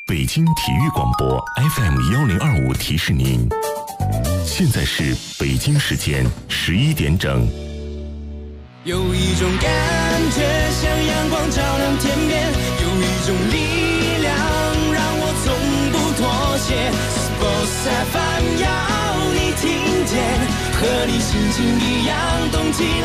北京体育广播 FM1025提示您，现在是北京时间11点整。 有一种感觉像阳光照亮天边，有一种力量让我从不妥协。Sports FM 要你听见，和你心情一样动起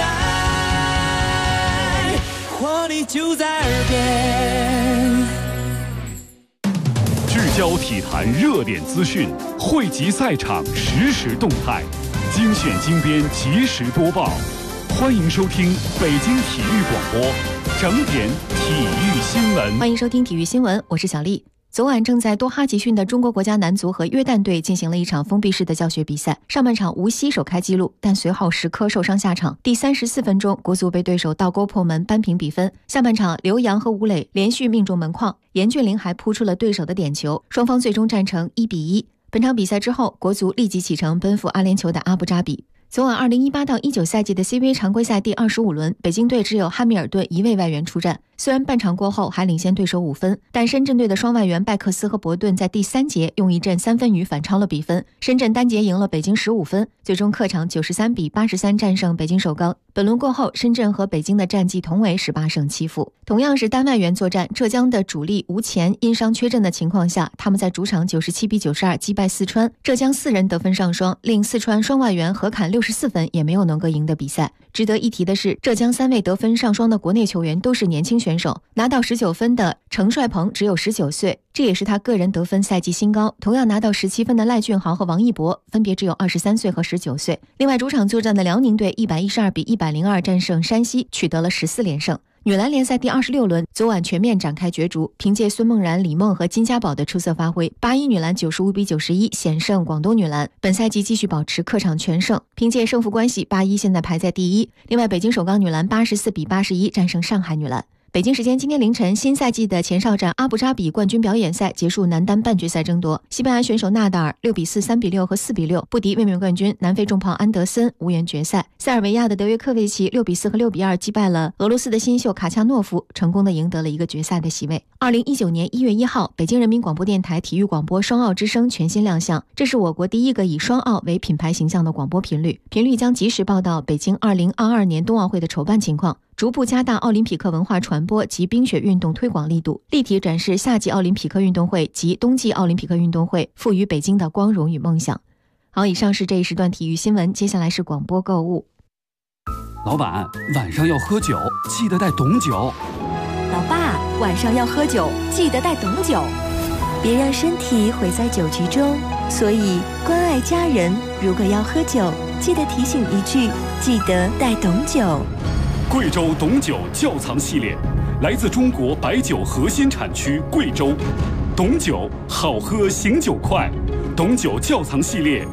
来，活力就在耳边。 聚焦体坛热点资讯，汇集赛场实时动态，精选精编及时播报。欢迎收听北京体育广播整点体育新闻。 欢迎收听体育新闻，我是小丽。昨晚正在多哈集训的中国国家男足和约旦队进行了一场封闭式的教学比赛。上半场无锡首开纪录，但随后石科受伤下场。第34分钟，国足被对手倒钩破门扳平比分。下半场，刘洋和吴磊连续命中门框，严俊凌还扑出了对手的点球，双方最终战成1-1。本场比赛之后，国足立即启程奔赴阿联酋的阿布扎比。昨晚2018到19赛季的 CBA 常规赛第25轮，北京队只有汉密尔顿一位外援出战。虽然半场过后还领先对手5分，但深圳队的双外援拜克斯和伯顿在第3节用一阵3分雨反超了比分，深圳单节赢了北京15分，最终客场93-83战胜北京首钢。本轮过后，深圳和北京的战绩同为18胜7负。同样是单外援作战，浙江的主力吴前因伤缺阵的情况下，他们在主场97-92击败四川，浙江4人得分上双，令四川双外援合砍64分也没有能够赢得比赛。值得一提的是，浙江3位得分上双的国内球员都是年轻选手，拿到19分的程帅鹏只有19岁，这也是他个人得分赛季新高。同样拿到17分的赖俊豪和王一博分别只有23岁和19岁。另外主场作战的辽宁队112-102战胜山西，取得了14连胜。女篮联赛第26轮昨晚全面展开角逐，凭借孙梦然、李梦和金家宝的出色发挥，81女篮95-91险胜广东女篮，本赛季继续保持客场全胜，凭借胜负关系，81现在排在第1。另外，北京首钢女篮84-81战胜上海女篮。北京时间今天凌晨，新赛季的前哨战阿布扎比冠军表演赛结束男单半决赛争夺，西班牙选手纳达尔6-4、3-6和4-6不敌卫冕冠军南非重炮安德森，无缘决赛。塞尔维亚的德约科维奇6-4和6-2击败了俄罗斯的新秀卡恰诺夫，成功的赢得了一个决赛的席位。2019年1月1号，北京人民广播电台体育广播双奥之声全新亮相，这是我国第一个以双奥为品牌形象的广播频率将及时报道北京2022年冬奥会的筹办情况，逐步加大奥林匹克文化传播及冰雪运动推广力度，立体展示夏季奥林匹克运动会及冬季奥林匹克运动会赋予北京的光荣与梦想。好，以上是这一时段体育新闻，接下来是广播购物。 老板，晚上要喝酒，记得带董酒。 老爸，晚上要喝酒，记得带董酒。别让身体毁在酒局中，所以关爱家人，如果要喝酒，记得提醒一句，记得带董酒。 贵州董酒窖藏系列，来自中国白酒核心产区贵州。董酒好喝醒酒快，董酒窖藏系列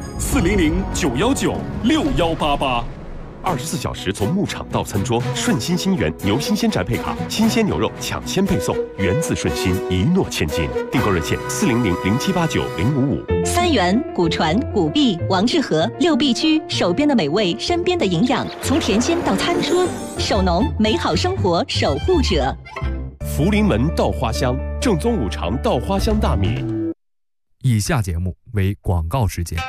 400-919-6188。 24小时从牧场到餐桌，顺心新源牛新鲜宅配卡，新鲜牛肉抢先配送，源自顺心，一诺千金。订购热线400-0789-055。 三元、古传、古币、王致和6必居，手边的美味，身边的营养，从甜心到餐桌，守农美好生活守护者。 福临门稻花香，正宗五常稻花香大米。 以下节目为广告时间。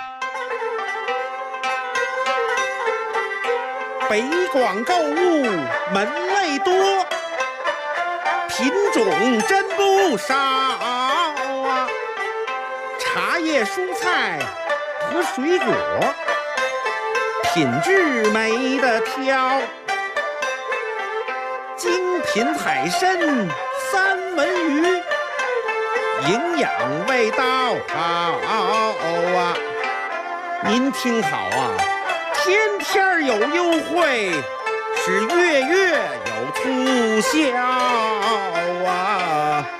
北广购物门类多，品种真不少啊！茶叶、蔬菜和水果，品质没得挑。精品海参、三文鱼，营养味道好啊！您听好啊！天天有优惠，是月月有促销啊！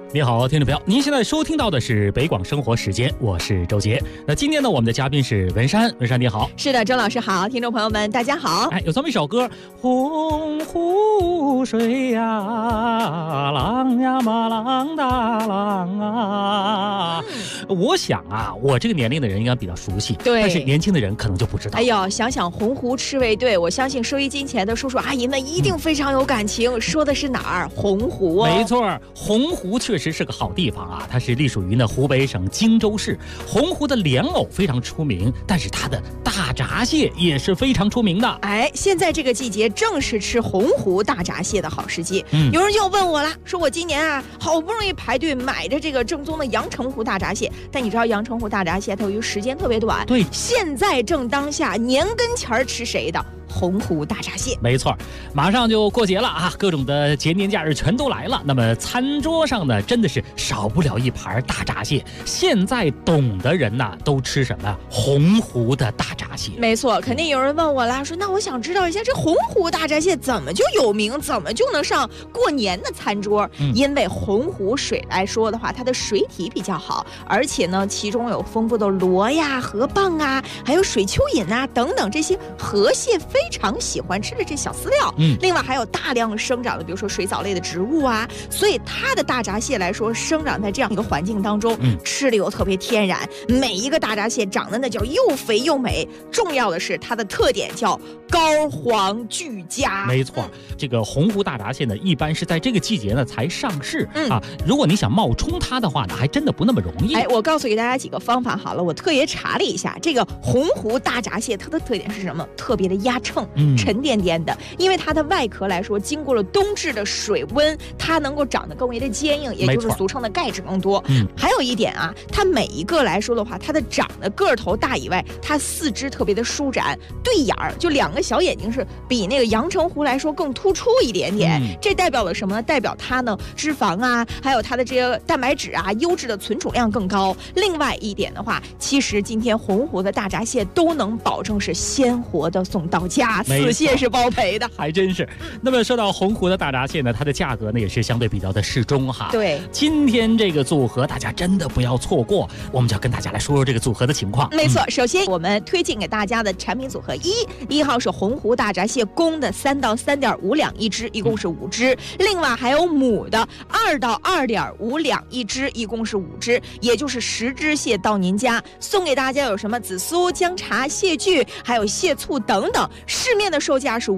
你好，听众朋友，您现在收听到的是北广生活时间，我是周杰。那今天呢，我们的嘉宾是文山，文山你好。 是的，周老师好，听众朋友们大家好。 有这么一首歌，洪湖水呀，浪呀嘛浪大浪啊。我想啊，我这个年龄的人应该比较熟悉， 对， 但是年轻的人可能就不知道。 哎呦，想想洪湖赤卫队，我相信收音机前的叔叔阿姨们一定非常有感情。说的是哪儿？洪湖哦。 没错，洪湖确实是个好地方啊，它是隶属于湖北省荆州市。洪湖的莲藕非常出名，但是它的大闸蟹也是非常出名的。 现在这个季节正是吃洪湖大闸蟹的好时机。有人就要问我了，说我今年啊好不容易排队买着这个正宗的阳澄湖大闸蟹，但你知道阳澄湖大闸蟹它由于时间特别短， 对， 现在正当下，年跟前儿吃谁的？洪湖大闸蟹。 没错，马上就过节了啊，各种的节年假日全都来了。那么餐桌上呢，真的是少不了一盘大闸蟹。现在懂的人呐，都吃什么？洪湖的大闸蟹。 没错，肯定有人问我啦，说那我想知道一下，这洪湖大闸蟹怎么就有名，怎么就能上过年的餐桌？因为洪湖水来说的话，它的水体比较好，而且呢，其中有丰富的螺呀、河蚌啊，还有水蚯蚓啊等等这些河蟹非常喜欢吃的这小饲料。另外还有大量生长的，比如说水藻类的植物啊，所以它的大闸蟹来说，生长在这样一个环境当中，吃的又特别天然，每一个大闸蟹长得那叫又肥又美。重要的是它的特点叫膏黄俱佳。 没错，这个洪湖大闸蟹呢，一般是在这个季节呢才上市啊。如果你想冒充它的话呢，还真的不那么容易。 我告诉给大家几个方法好了，我特别查了一下，这个洪湖大闸蟹它的特点是什么？特别的压秤，沉甸甸的，因为它的外壳来说，经过了冬至的水温，它能够长得更为的坚硬，也就是俗称的钙质更多。还有一点啊，它每一个来说的话，它的长得个头大以外，它四肢特别的舒展，对眼儿就两个小眼睛是比那个阳澄湖来说更突出一点点。这代表了什么呢？代表它呢脂肪啊，还有它的这些蛋白质啊，优质的存储量更高。另外一点的话，其实今天洪湖的大闸蟹都能保证是鲜活的送到家，此蟹是包赔的， 还真是。那么说到洪湖的大闸蟹呢，它的价格呢也是相对比较的适中哈。 对， 今天这个组合大家真的不要错过，我们就要跟大家来说说这个组合的情况。 没错，首先我们推荐给大家的产品组合一号是洪湖大闸蟹公的3到3.5两一只，一共是5只。另外还有母的2到2.5两一只，一共是5只，也就是10只蟹到您家。送给大家有什么紫苏、姜茶、蟹具，还有蟹醋等等。市面的售价是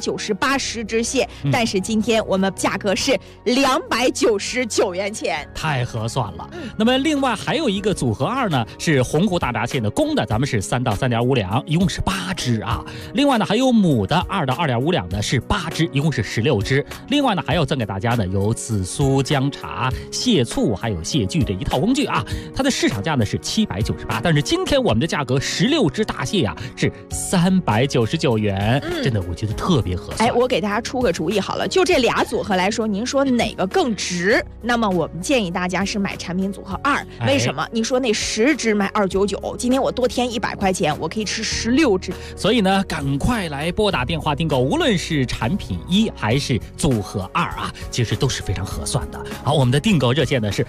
598，10只蟹，但是今天我们价格是299元钱， 太合算了。那么另外还有一个组合2呢，是洪湖大闸蟹的公的，咱们是3到3.5两，一共是8只啊。另外呢还有母的2到2.5两的是8只，一共是16只。另外呢还要赠给大家呢有紫苏、姜茶、蟹醋还有蟹具这一套工具啊。它的市场价呢是798，但是今天我们的价格16只大蟹啊是399元，真的我觉得特别合算。 我给大家出个主意好了，就这俩组合来说，您说哪个更值？那么我们建议大家是买产品组合2。为什么？你说那10只卖299，今天我多添100块钱，我可以吃16只。 所以呢，赶快来拨打电话订购，无论是产品1还是组合2啊，其实都是非常合算的。好，我们的订购热线呢是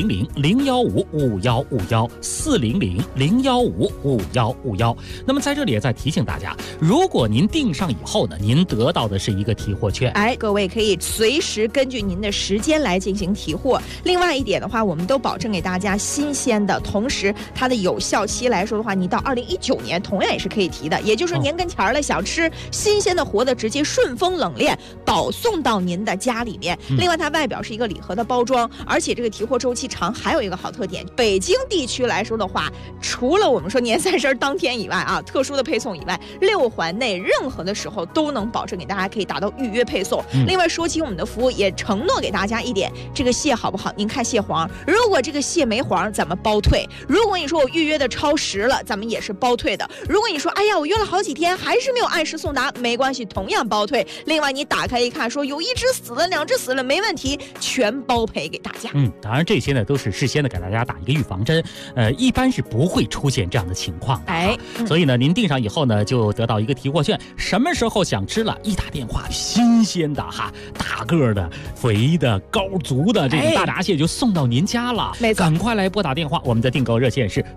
400-015-5151，400-015-5151。那么在这里也再提醒大家，如果您订上以后呢，您得到的是一个提货券。 各位可以随时根据您的时间来进行提货。另外一点的话，我们都保证给大家新鲜的，同时它的有效期来说的话，你到2019年同样也是可以提的，也就是年跟前了，想吃新鲜的活的，直接顺丰冷链保送到您的家里面。另外它外表是一个礼盒的包装，而且这个提货周期长，还有一个好特点，北京地区来说的话，除了我们说年30当天以外啊，特殊的配送以外，6环内任何的时候都能保证给大家可以达到预约配送。另外说起我们的服务，也承诺给大家一点，这个蟹好不好您看蟹黄，如果这个蟹没黄咱们包退，如果你说我预约的超时了，咱们也是包退的。如果你说哎呀我约了好几天还是没有按时送达，没关系，同样包退。另外你打开一看说有1只死了2只死了，没问题，全包赔给大家。 当然这些呢都是事先的给大家打一个预防针，一般是不会出现这样的情况的。所以呢您订上以后呢就得到一个提货货券，什么时候想吃了，一打电话，新鲜的哈，大个的、肥的、高足的这个大闸蟹就送到您家了。 没错， 赶快来拨打电话，我们的订购热线是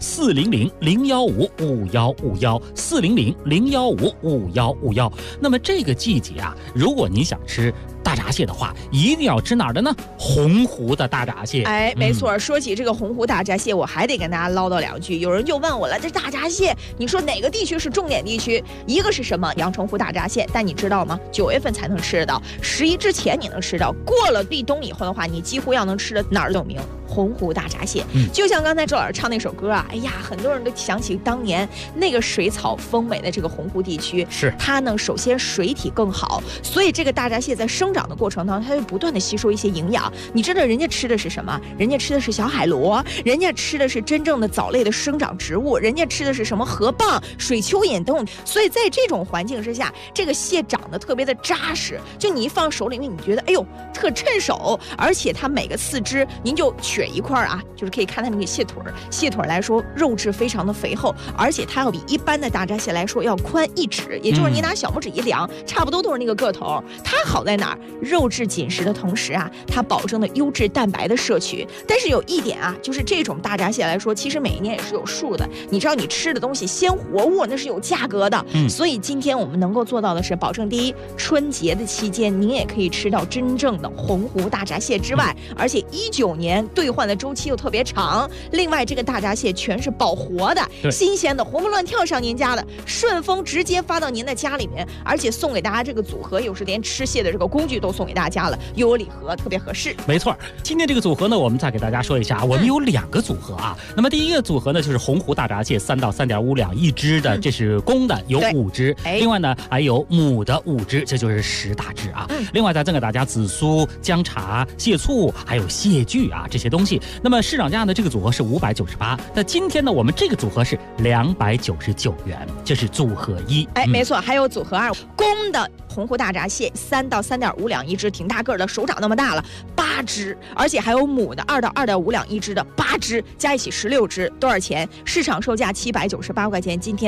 400-015-5151，400-015-5151。那么这个季节啊，如果您想吃大闸蟹的话，一定要吃哪儿的呢？洪湖的大闸蟹。 哎，没错。说起这个洪湖大闸蟹，我还得跟大家唠叨两句。有人就问我了，这大闸蟹，你说哪个地区是重点地区？一个是什么？阳澄湖大闸蟹，但你知道吗？9月份才能吃得到，11之前你能吃到，过了立冬以后的话，你几乎要能吃的哪儿都有名。洪湖大闸蟹，就像刚才周老师唱那首歌啊，哎呀，很多人都想起当年那个水草丰美的这个洪湖地区， 是它呢，首先水体更好，所以这个大闸蟹在生长的过程当中，它会不断的吸收一些营养。你知道人家吃的是什么？人家吃的是小海螺，人家吃的是真正的藻类的生长植物，人家吃的是什么河蚌、水蚯蚓等。所以在这种环境之下，这个蟹长得特别的扎实，就你一放手里面，你觉得哎呦特趁手，而且它每个四肢您就取一块啊，就是可以看它那个蟹腿来说，肉质非常的肥厚，而且它要比一般的大闸蟹来说要宽1指，也就是你拿小拇指一量，差不多都是那个个头。它好在哪儿？肉质紧实的同时啊，它保证了优质蛋白的摄取。但是有一点啊，就是这种大闸蟹来说，其实每一年也是有数的。你知道你吃的东西鲜活物那是有价格的，所以今天我们能够做到的是，保证第一，春节的期间您也可以吃到真正的洪湖大闸蟹之外，而且19年兑换的周期又特别长。另外，这个大闸蟹全是保活的、新鲜的，活蹦乱跳上您家的，顺丰直接发到您的家里面，而且送给大家这个组合，有时连吃蟹的这个工具都送给大家了，又有礼盒，特别合适。 没错，今天这个组合呢，我们再给大家说一下，我们有2个组合啊。那么第一个组合呢，就是洪湖大闸蟹3到3.5两一只的，这是公的，有5只。另外呢，还有母的5只，这就是10大只啊。另外再赠给大家紫苏、姜茶、蟹醋，还有蟹具啊这些东西。那么市场价呢，这个组合是598，那今天呢，我们这个组合是299元，这是组合1。 哎，没错，还有组合2，公的洪湖大闸蟹3到3.5两一只，挺大个的，手掌那么大了，8只，而且还有母的2到2.5两一只的8只，加一起16只，多少钱？市场售价798块钱，今天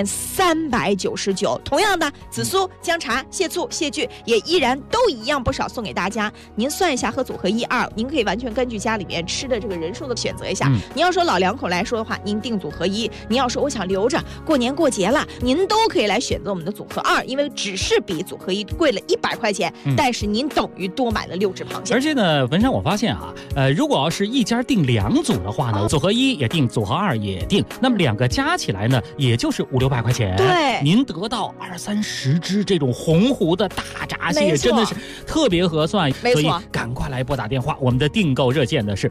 399。同样的，紫苏、姜茶、蟹醋、蟹具也依然都一样不少送给大家。您算一下和组合1、2，您可以完全根据家里面吃的这个人数的选择一下。您要说老两口来说的话，您定组合1；您要说我想留着过年过节了，您都可以来选择我们的组合2，因为只是比组合1贵了100块钱，但是您等于多买了6只螃蟹。 而且呢，文山我发现啊，如果要是一家订2组的话呢，组合1也订，组合2也订，那么2个加起来呢，也就是500-600块钱。 对， 您得到20-30只这种洪湖的大闸蟹，真的是特别合算。 没错， 所以赶快来拨打电话，我们的订购热线呢是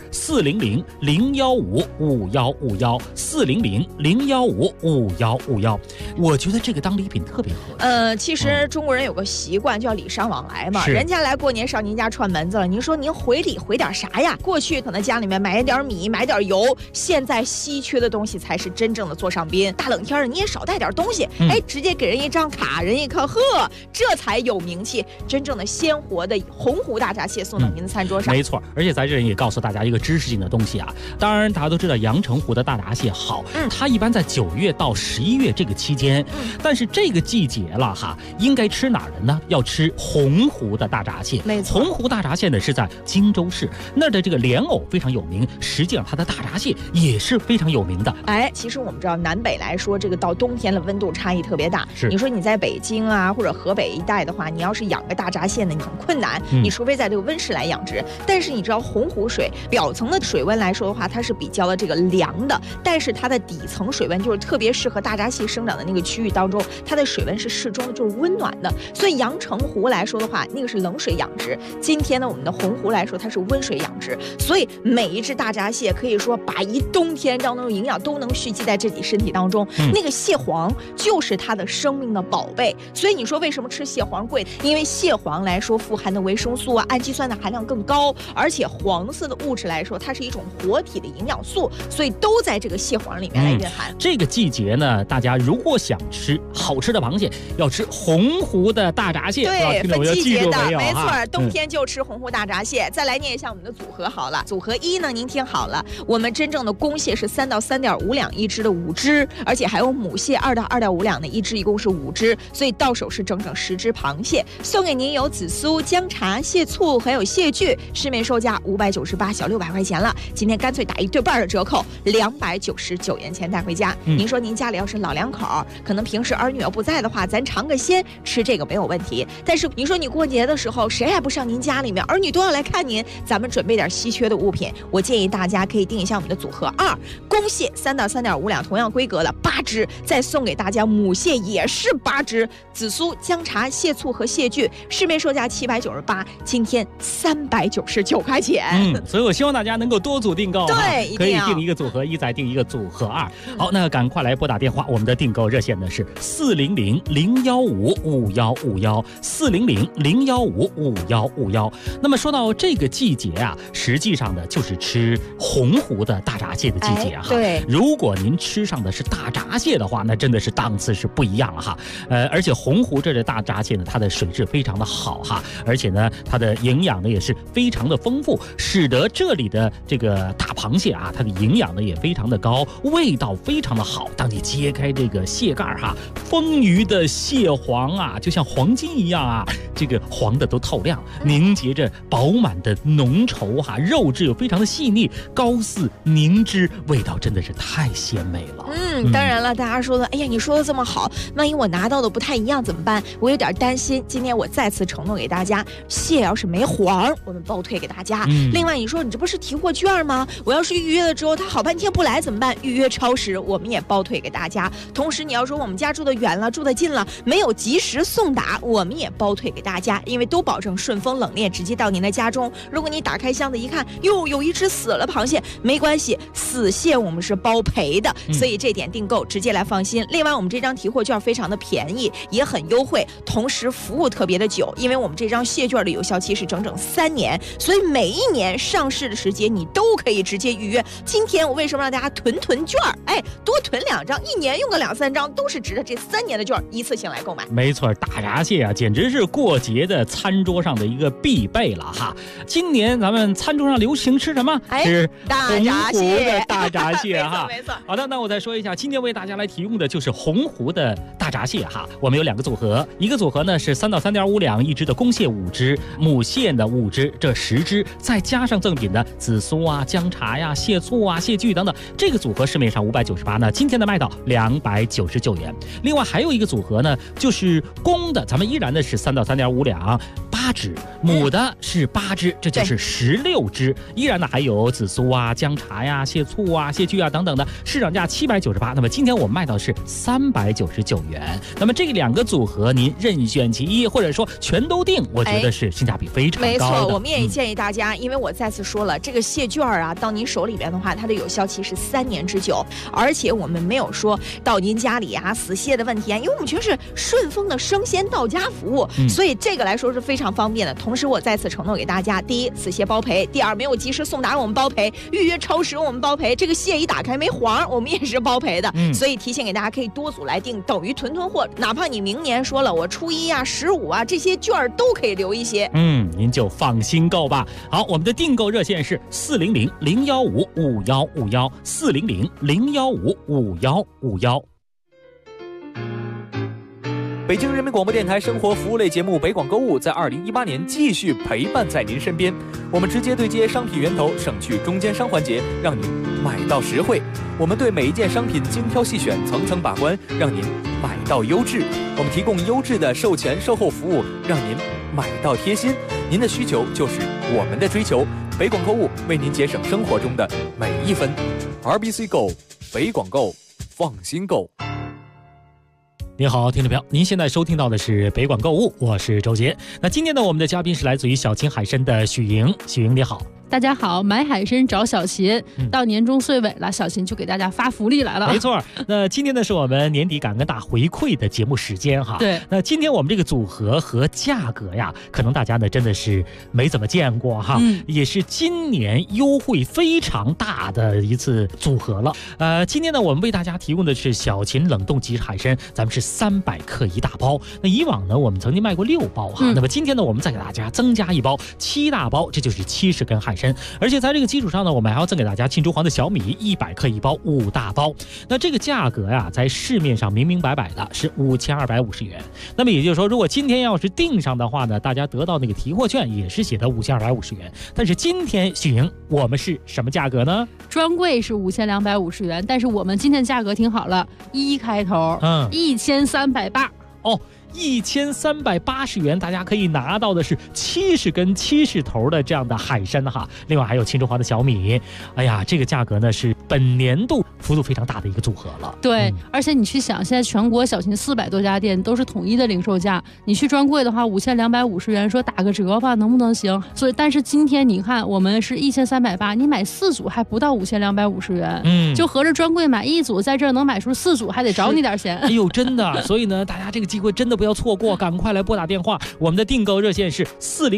400-015-5151，400-015-5151。我觉得这个当礼品特别合适。 其实中国人有个习惯叫礼尚往来嘛，人家来过年上您家串门子了，您说您回礼回点啥呀？过去可能家里面买点米，买点油，现在稀缺的东西才是真正的座上宾。大冷天的你也少带点东西，直接给人一张卡，人一看，呵，这才有名气，真正的鲜活的洪湖大闸蟹送到您的餐桌上。 没错，而且在这里也告诉大家一个知识性的东西啊。当然大家都知道阳澄湖的大闸蟹好，它一般在9月到11月这个期间，但是这个季节了哈，应该吃哪儿的呢？要吃洪湖的大闸蟹。 没错， 洪湖大闸蟹呢是在荆州市那儿的这个莲藕非常有名，实际上它的大闸蟹也是非常有名的。 哎，其实我们知道南北来说，这个到冬天的温度差异特别大。你说你在北京啊或者河北一带的话，你要是养个大闸蟹呢，你很困难，你除非在这个温室来养殖。但是你知道洪湖水表层的水温来说的话，它是比较的这个凉的，但是它的底层水温就是特别适合大闸蟹生长的那个区域当中，它的水温是适中的，就是温暖的。所以阳澄湖来说的话，那个是冷水养殖。今天呢，我们的洪湖来说，它是温水养殖，所以每一只大闸蟹可以说把一冬天当中营养都能蓄积在自己身体当中。那个蟹黄就是它的生命的宝贝。所以你说为什么吃蟹黄贵？因为蟹黄来说富含的维生素啊、氨基酸的含量更高，而且黄色的物质来说，它是一种活体的营养素，所以都在这个蟹黄里面来蕴含。 这个季节呢，大家如果想吃好吃的螃蟹，要吃洪湖的大闸蟹。 对，分季节的，没错， 冬天就吃洪湖大闸蟹。再来来念一下我们的组合好了。组合一呢，您听好了，我们真正的公蟹是3到3.5两一只的5只，而且还有母蟹2到2.5两的一只，一共是5只，所以到手是整整10只螃蟹。送给您有紫苏、姜茶、蟹醋还有蟹具，市面售价598，小600块钱了。今天干脆打一对半的折扣，299元钱带回家。您说您家里要是老两口，可能平时儿女要不在的话，咱尝个鲜吃这个没有问题。但是您说你过节的时候谁还不上您家里面，儿女都要来看您，咱们准备点稀缺的物品。我建议大家可以定一下我们的组合2，公蟹3到3.5两同样规格的8只，再送给大家母蟹也是8只，紫苏、姜茶、蟹醋和蟹具，市面售价798，今天399块钱。 所以我希望大家能够多组订购， 对， 可以订一个组合1，再订一个组合2。好，那赶快来拨打电话，我们的订购热线呢是400-015-5151，400-015-5151。那么说到这个季节啊，实际上呢就是吃洪湖的大闸蟹的季节哈。 对， 如果您吃上的是大闸蟹的话，那真的是档次是不一样了哈。而且洪湖这的大闸蟹呢，它的水质非常的好哈，而且呢它的营养呢也是非常的丰富，使得这里的这个大螃蟹啊，它的营养呢也非常的高，味道非常的好。当你揭开这个蟹盖哈，丰腴的蟹黄啊，就像黄金一样啊，这个黄的都透亮，凝结着饱满的浓稠哈，肉质又非常的细腻，膏似凝脂，味道真的是太鲜美了。 当然了，大家说的，哎呀，你说的这么好，万一我拿到的不太一样怎么办？我有点担心。今天我再次承诺给大家，蟹要是没黄，我们包退给大家。另外，你说你这不是提货券吗？我要是预约了之后，他好半天不来怎么办？预约超时，我们也包退给大家。同时，你要说我们家住得远了，住得近了，没有及时送达，我们也包退给大家，因为都保证顺丰冷链直接到您的家中。如果你打开箱子一看，哟，有一只死了螃蟹，没关系，死蟹我们是包赔的，所以这点订购直接来放心。另外，我们这张提货券非常的便宜，也很优惠，同时服务特别的久，因为我们这张蟹券的有效期是整整3年，所以每一年上市的时间你都可以直接预约。今天我为什么让大家囤券？多囤2张，一年用个2、3张，都是值得这3年的券一次性来购买。 没错，大闸蟹啊，简直是过节的餐桌上的一个必备了哈。今年咱们餐桌上流行吃什么？吃大闸蟹的大闸蟹哈。 没错。 好的，那我再说一下，今天为大家来提供的就是洪湖的大闸蟹哈。我们有2个组合，一个组合呢是3到3.5两一只的公蟹5只，母蟹的5只，这10只，再加上赠品的紫苏啊、姜茶呀、蟹醋啊、蟹具等等，这个组合市面上598呢，今天的卖到299元。另外还有一个组合呢，就是公的，咱们依然的是3到3.5两8只，母的是8只，这就是16只。依然呢还有紫苏啊、姜茶呀、蟹醋啊、蟹具啊等等的，市场价798，那么今天我们卖到是399元。那么这2个组合您任选其一，或者说全都订，我觉得是性价比非常高的。 没错，我们也建议大家，因为我再次说了，这个蟹券啊，到您手里边的话，它的有效期是3年之久，而且我们没有说到您家里啊死蟹的问题啊，因为我们全是顺丰的生鲜到家服务，所以这个来说是非常方便的。同时我再次承诺给大家，第一，死蟹包赔；第二，没有及时送达我们包赔，预约超时我们包赔，这个蟹一打开没黄我们也是包赔的。所以提醒给大家，可以多组来订，等于囤货，哪怕你明年说了我初1啊、15啊这些券都可以留一些。 您就放心购吧。好，我们的订购热线是400-015-5151，400-015-5151。 北京人民广播电台生活服务类节目北广购物在2018年继续陪伴在您身边。我们直接对接商品源头，省去中间商环节，让您买到实惠。我们对每一件商品精挑细选，层层把关，让您买到优质。我们提供优质的售前售后服务，让您买到贴心。您的需求就是我们的追求。北广购物为您节省生活中的每一分。RBC Go， 北广购，放心购。 您好，听众朋友，您现在收听到的是北广购物，我是周杰。那今天呢，我们的嘉宾是来自于小青海参的许莹。许莹你好。 大家好，买海参找小秦。到年终岁尾了，小秦就给大家发福利来了。 没错，那今天呢是我们年底感恩大回馈的节目时间哈。 对， 那今天我们这个组合和价格呀，可能大家呢真的是没怎么见过哈，也是今年优惠非常大的一次组合了。今天呢我们为大家提供的是小秦冷冻即食海参，咱们是300克一大包。那以往呢我们曾经卖过6包哈，那么今天呢我们再给大家增加一包7大包，这就是70根海参。而且在这个基础上呢，我们还要赠给大家庆州黄的小米100克一包5大包。那这个价格呀，在市面上明明白白的是5250元。那么也就是说，如果今天要是订上的话呢，大家得到那个提货券也是写的5250元。但是今天行，我们是什么价格呢？ 专柜是5250元，但是我们今天价格挺好了，1开头，1380 哦。1380元，大家可以拿到的是70根70头的这样的海参哈，另外还有庆州黄的小米。哎呀，这个价格呢是本年度幅度非常大的一个组合了。 对，而且你去想，现在全国小秦400多家店都是统一的零售价，你去专柜的话5250元，说打个折吧，能不能行？所以，但是今天你看，我们是1380，你买4组还不到5250元，就合着专柜买1组，在这儿能买出4组，还得找你点钱。 哎呦，真的，所以呢，大家这个机会真的不要错过，赶快来拨打电话。我们的订购热线是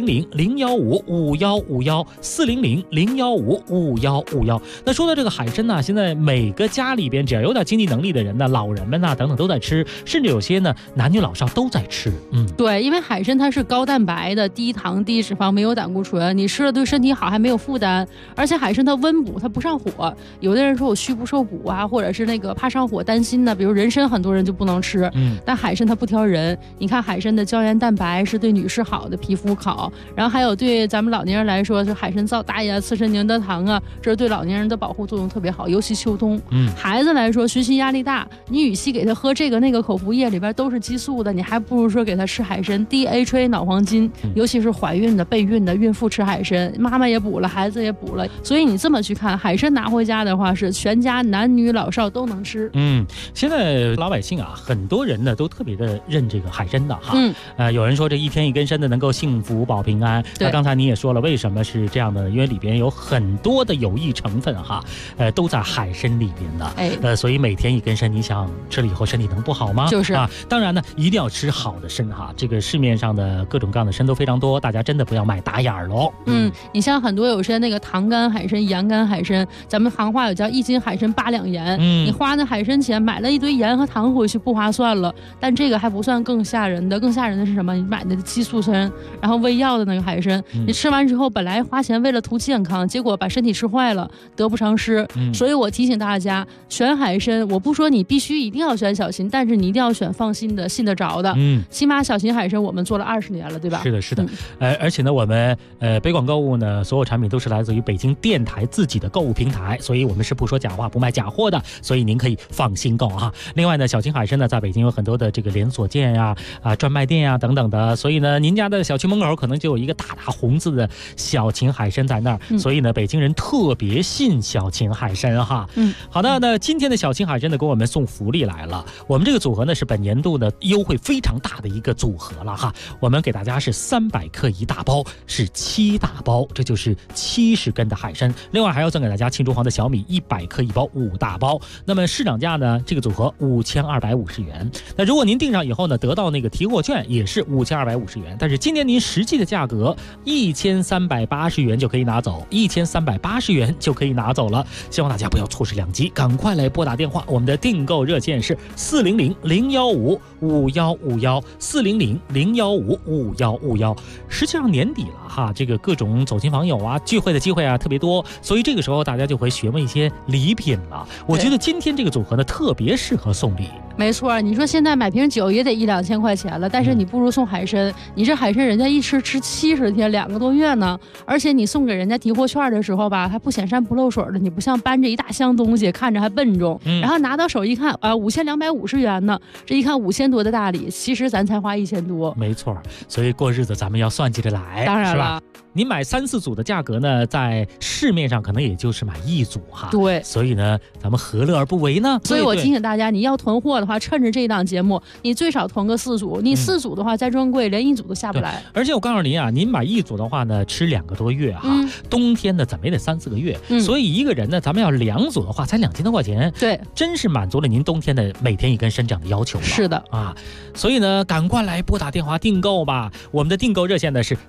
400-015-5151，400-015-5151。那说到这个海参呢，现在每个家里边只要有点经济能力的人呢，老人们呐等等都在吃，甚至有些呢男女老少都在吃。 对，因为海参它是高蛋白的、低糖、低脂肪、没有胆固醇，你吃了对身体好，还没有负担。而且海参它温补，它不上火。有的人说我虚不受补啊，或者是那个怕上火担心的，比如人参很多人就不能吃，但海参它不挑人。你看海参的胶原蛋白是对女士好的，皮肤好，然后还有对咱们老年人来说，是海参皂大呀、刺身宁德糖啊，这是对老年人的保护作用特别好，尤其秋冬。孩子来说学习压力大，你与其给他喝这个那个口服液里边都是激素的，你还不如说给他吃海参 DHA 脑黄金，尤其是怀孕的、备孕的孕妇吃海参，妈妈也补了，孩子也补了。所以你这么去看，海参拿回家的话，是全家男女老少都能吃。 现在老百姓啊，很多人呢都特别的认这个海参的哈。有人说这一天一根参的能够幸福保平安。那刚才你也说了，为什么是这样的？因为里边有很多的有益成分哈，都在海参里边的。所以每天一根参，你想吃了以后身体能不好吗？ 就是啊。 当然呢，一定要吃好的参哈。这个市面上的各种各样的参都非常多，大家真的不要买打眼喽。 你像很多有些那个糖干海参、盐干海参，咱们行话有叫1斤海参8两盐。你花那海参钱买了一堆盐和糖回去不划算了。但这个还不算更吓人的，更吓人的是什么？你买的激素参，然后喂药的那个海参，你吃完之后本来花钱为了图健康，结果把身体吃坏了，得不偿失。所以我提醒大家，选海参，我不说你必须一定要选小秦，但是你一定要选放心的、信得着的。起码小秦海参我们做了20年了，对吧？ 是的，是的。而且呢，我们北广购物呢，所有产品都是来自于北京电台自己的购物平台，所以我们是不说假话、不卖假货的，所以您可以放心购啊。另外呢，小秦海参呢，在北京有很多的这个连锁店呀、专卖店呀等等的，所以呢，您家的小区门口可能就有一个大大红字的小秦海参在那儿，所以呢，北京人特别信小秦海参哈。好的，那今天的小秦海参呢，给我们送福利来了。我们这个组合呢，是本年度的优惠非常大的一个组合了哈。我们给大家是300克一大包，是7大包，这就是70根的海参。另外还要赠给大家庆州黄的小米100克一包5大包。那么市场价呢，这个组合5250元。那如果您订上以后呢，得到那个提货券也是5250元，但是今天您实际的价格1380元就可以拿走，1380元就可以拿走了。希望大家不要错失良机，赶快来拨打电话。我们的订购热线是400-015-5151，400-015-5151。实际上年底了哈，这个各种走亲访友啊、聚会的机会啊特别多，所以这个时候大家就会询问一些礼品了。我觉得今天这个组合呢，特别适合送礼。 没错，你说现在买瓶酒也得1-2千块钱了，但是你不如送海参。你这海参人家一吃70天2个多月呢，而且你送给人家提货券的时候吧，还不显山不漏水的，你不像搬着一大箱东西，看着还笨重。然后拿到手一看5250元呢，这一看5000多的大礼，其实咱才花1000多。 没错，所以过日子咱们要算计着来， 当然了。 你买3-4组的价格呢，在市面上可能也就是买1组哈。 对， 所以呢，咱们何乐而不为呢？ 所以我提醒大家，你要囤货的话， 话，趁着这一档节目，你最少囤个4组，你4组的话再专柜连1组都下不来。 而且我告诉您啊，您买1组的话呢，吃2个多月哈，冬天呢怎么也得3、4个月，所以一个人呢，咱们要2组的话，才2000多块钱， 对， 真是满足了您冬天的每天1根生长的要求了。 是的啊，所以呢，赶快来拨打电话订购吧。我们的订购热线呢是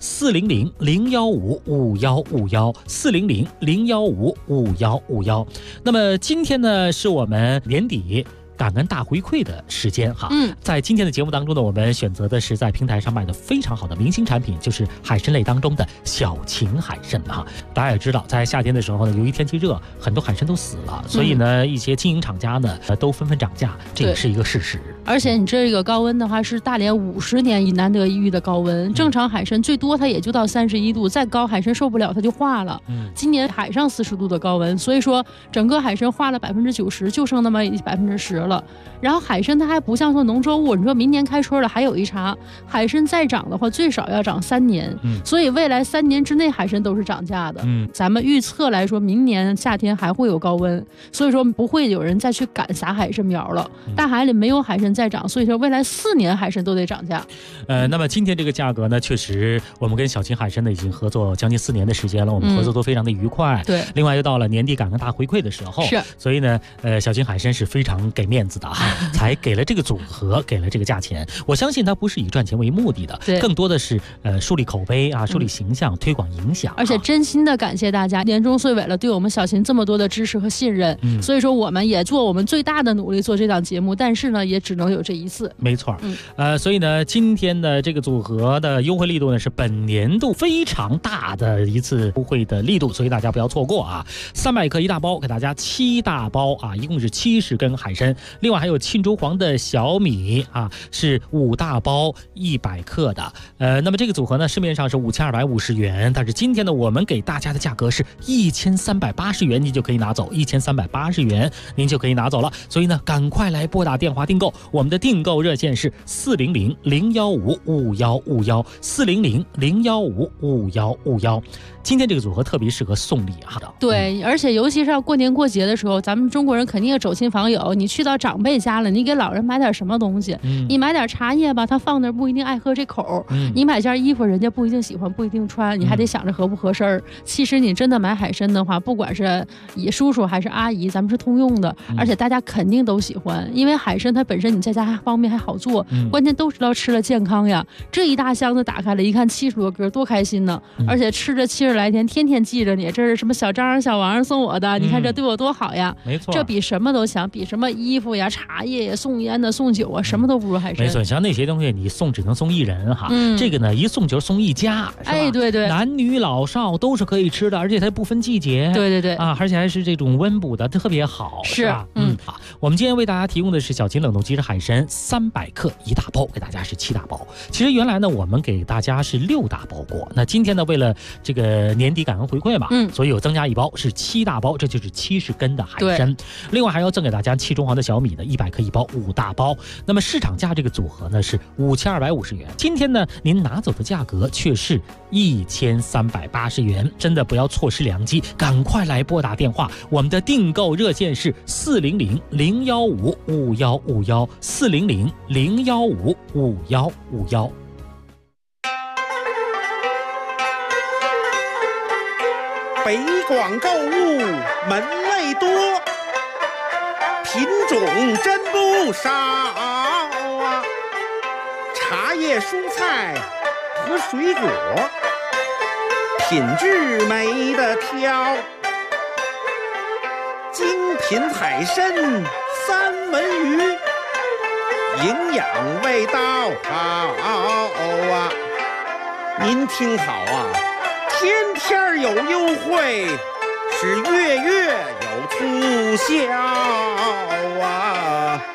400-015-5151，400-015-5151。那么今天呢，是我们年底感恩大回馈的时间哈，在今天的节目当中呢，我们选择的是在平台上卖的非常好的明星产品，就是海参类当中的小秦海参哈。大家也知道，在夏天的时候呢，由于天气热，很多海参都死了，所以呢，一些经营厂家呢都纷纷涨价，这也是一个事实。 而且你这个高温的话，是大连50年以难得一遇的高温，正常海参最多它也就到31度，再高海参受不了它就化了。今年海上40度的高温，所以说整个海参化了90%，就剩那么10%了。然后海参它还不像说农作物，你说明年开春了还有一茬，海参再涨的话最少要涨3年，所以未来3年之内海参都是涨价的。咱们预测来说，明年夏天还会有高温，所以说不会有人再去赶撒海参苗了。大海里没有海参再涨，所以说未来4年海参都得涨价。 那么今天这个价格呢，确实我们跟小秦海参呢已经合作将近4年的时间了，我们合作都非常的愉快。 对， 另外又到了年底感恩大回馈的时候， 是， 所以呢，小秦海参是非常给面子的哈，才给了这个组合，给了这个价钱。我相信它不是以赚钱为目的的，更多的是树立口碑啊，树立形象，推广影响。 而且真心的感谢大家年终岁尾了对我们小秦这么多的支持和信任，所以说我们也做我们最大的努力做这档节目，但是呢，也只能有这一次。 没错，所以呢，今天的这个组合的优惠力度呢是本年度非常大的一次优惠的力度，所以大家不要错过啊！300克1大包，给大家7大包啊，一共是70根海参，另外还有沁竹黄的小米啊，是5大包100克的。那么这个组合呢，市面上是5250元，但是今天呢，我们给大家的价格是1380元，您就可以拿走，1380元您就可以拿走了。所以呢，赶快来拨打电话订购，我们的订购热线是400-015-5151，400-015-5151。今天这个组合特别适合送礼哈的。 对，而且尤其是要过年过节的时候，咱们中国人肯定要走亲访友，你去到长辈家了，你给老人买点什么东西，你买点茶叶吧，他放那不一定爱喝这口，你买件衣服人家不一定喜欢，不一定穿，你还得想着合不合身。其实你真的买海参的话，不管是以叔叔还是阿姨，咱们是通用的，而且大家肯定都喜欢，因为海参它本身你在家还方便还好做，关键都知道吃了健康呀。这一大箱子打开了一看70多根，多开心呢！而且吃着70来天，天天记着你，这是什么小张小王送我的，你看这对我多好呀！ 没错， 这比什么都强，比什么衣服呀、茶叶呀、送烟的、送酒啊，什么都不如海参。 没错，像那些东西你送只能送1人哈，这个呢一送就送1家，是吧？ 哎，对对， 男女老少都是可以吃的，而且它不分季节。 对对对啊，而且还是这种温补的，特别好，是吧？好，我们今天为大家提供的是小秦冷冻即食海参300克1大包，给大家是7大包。其实原来呢，我们给大家是6大包过，那今天呢，为了这个年底感恩回馈嘛，所以有增加1包，是7大包，这就是70根的海参。另外还要赠给大家沁竹黄的小米的100克1包5大包。那么市场价这个组合呢是5250元，今天呢您拿走的价格却是1380元，真的不要错失良机，赶快来拨打电话，我们的订购热线是400-015-5151，400-015-5151。 北广购物门类多，品种真不少啊！茶叶、蔬菜和水果，品质没得挑。精品海参3文鱼，营养味道好啊！您听好啊！天天有优惠，是月月有促销啊！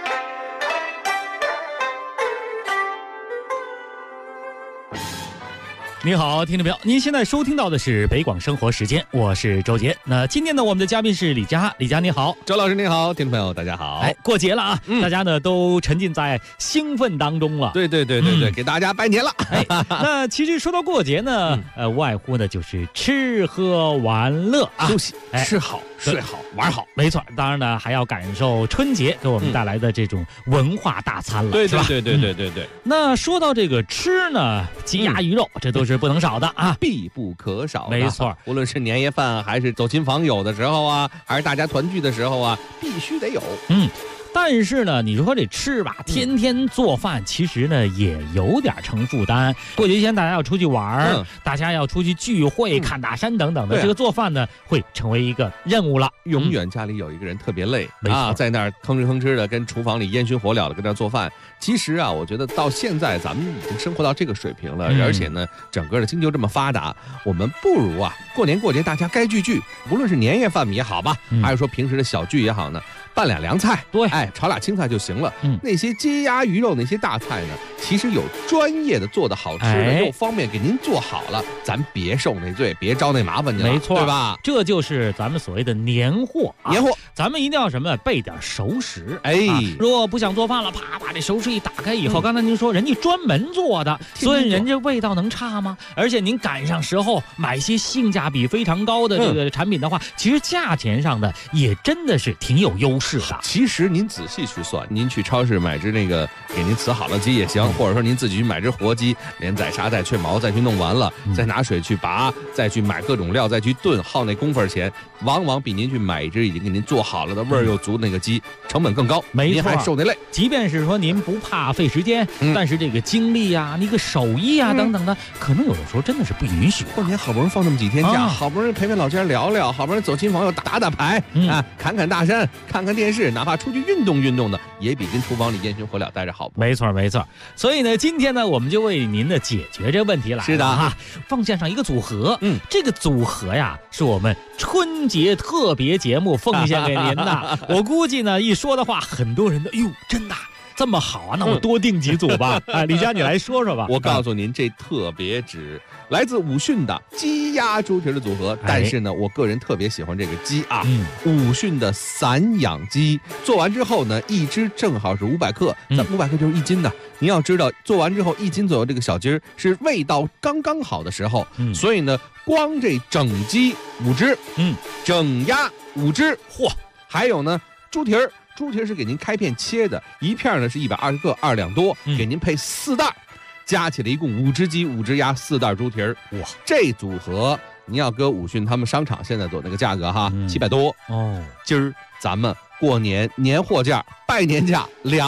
你好，听众朋友，您现在收听到的是北广生活时间，我是周杰。那今天呢，我们的嘉宾是李佳，李佳你好， 周老师你好，听众朋友大家好。 哎，过节了啊，大家呢都沉浸在兴奋当中了。 对，给大家拜年了。 哎，那其实说到过节呢，无外乎呢就是吃喝玩乐啊， 休息，吃好睡好玩好， 没错。当然呢，还要感受春节给我们带来的这种文化大餐了， 对， 是吧？ 对。 那说到这个吃呢，鸡鸭鱼肉这都是不能少的啊， 必不可少的。 没错， 无论是年夜饭还是走亲访友的时候啊，还是大家团聚的时候啊，必须得有。 但是呢，你说这吃吧，天天做饭，其实呢也有点成负担。过节前大家要出去玩，大家要出去聚会、看大山等等的，这个做饭呢会成为一个任务了。 永远家里有一个人特别累啊， 在那儿吭哧吭哧的跟厨房里烟熏火燎的跟那儿做饭。其实啊，我觉得到现在咱们已经生活到这个水平了，而且呢，整个的经济又这么发达，我们不如啊，过年过节大家该聚聚，无论是年夜饭也好吧，还是说平时的小聚也好呢，拌俩凉菜， 对， 炒俩青菜就行了。那些鸡鸭鱼肉那些大菜呢，其实有专业的做的好吃的，又方便给您做好了，咱别受那罪，别招那麻烦去了， 没错， 对吧？ 这就是咱们所谓的年货啊， 年货， 咱们一定要什么备点熟食。如果不想做饭了，啪把这熟食一打开以后，刚才您说人家专门做的，所以人家味道能差吗？而且您赶上时候买些性价比非常高的这个产品的话，其实价钱上的也真的是挺有优势的。 其实您仔细去算，您去超市买只那个给您辞好了鸡也行，或者说您自己去买只活鸡，连宰杀带去毛再去弄完了，再拿水去拔，再去买各种料再去炖，耗那功夫钱，往往比您去买一只已经给您做好了的味儿又足的那个鸡成本更高， 没错， 您还受那累。 即便是说您不怕费时间，但是这个精力啊、那个手艺啊等等的，可能有的时候真的是不允许。 过年好不容易放那么几天假，好不容易陪陪老家聊聊，好不容易走亲访友打打牌啊，侃侃大山，看看电视，哪怕出去运动运动的，也比跟厨房里烟熏火燎待着好。 没错。所以呢，今天呢，我们就为您呢解决这个问题来了。 是的哈，奉献上一个组合，这个组合呀，是我们春节特别节目奉献给您的。我估计呢，一说的话，很多人都真的这么好啊，那我多订几组吧。李佳，你来说说吧。 我告诉您，这特别指来自武训的鸡鸭猪蹄的组合，但是呢，我个人特别喜欢这个鸡啊。武训的散养鸡做完之后呢，一只正好是500克，咱500克就是1斤的。您要知道，做完之后1斤左右这个小鸡儿是味道刚刚好的时候，所以呢，光这整鸡5只，整鸭5只，还有呢猪蹄儿。猪蹄是给您开片切的，一片呢是120克，2两多，给您配4袋，加起来一共5只鸡、5只鸭、4袋猪蹄儿。哇，这组合您要搁武训他们商场现在做那个价格哈，700多哦。今儿咱们过年年货价拜年价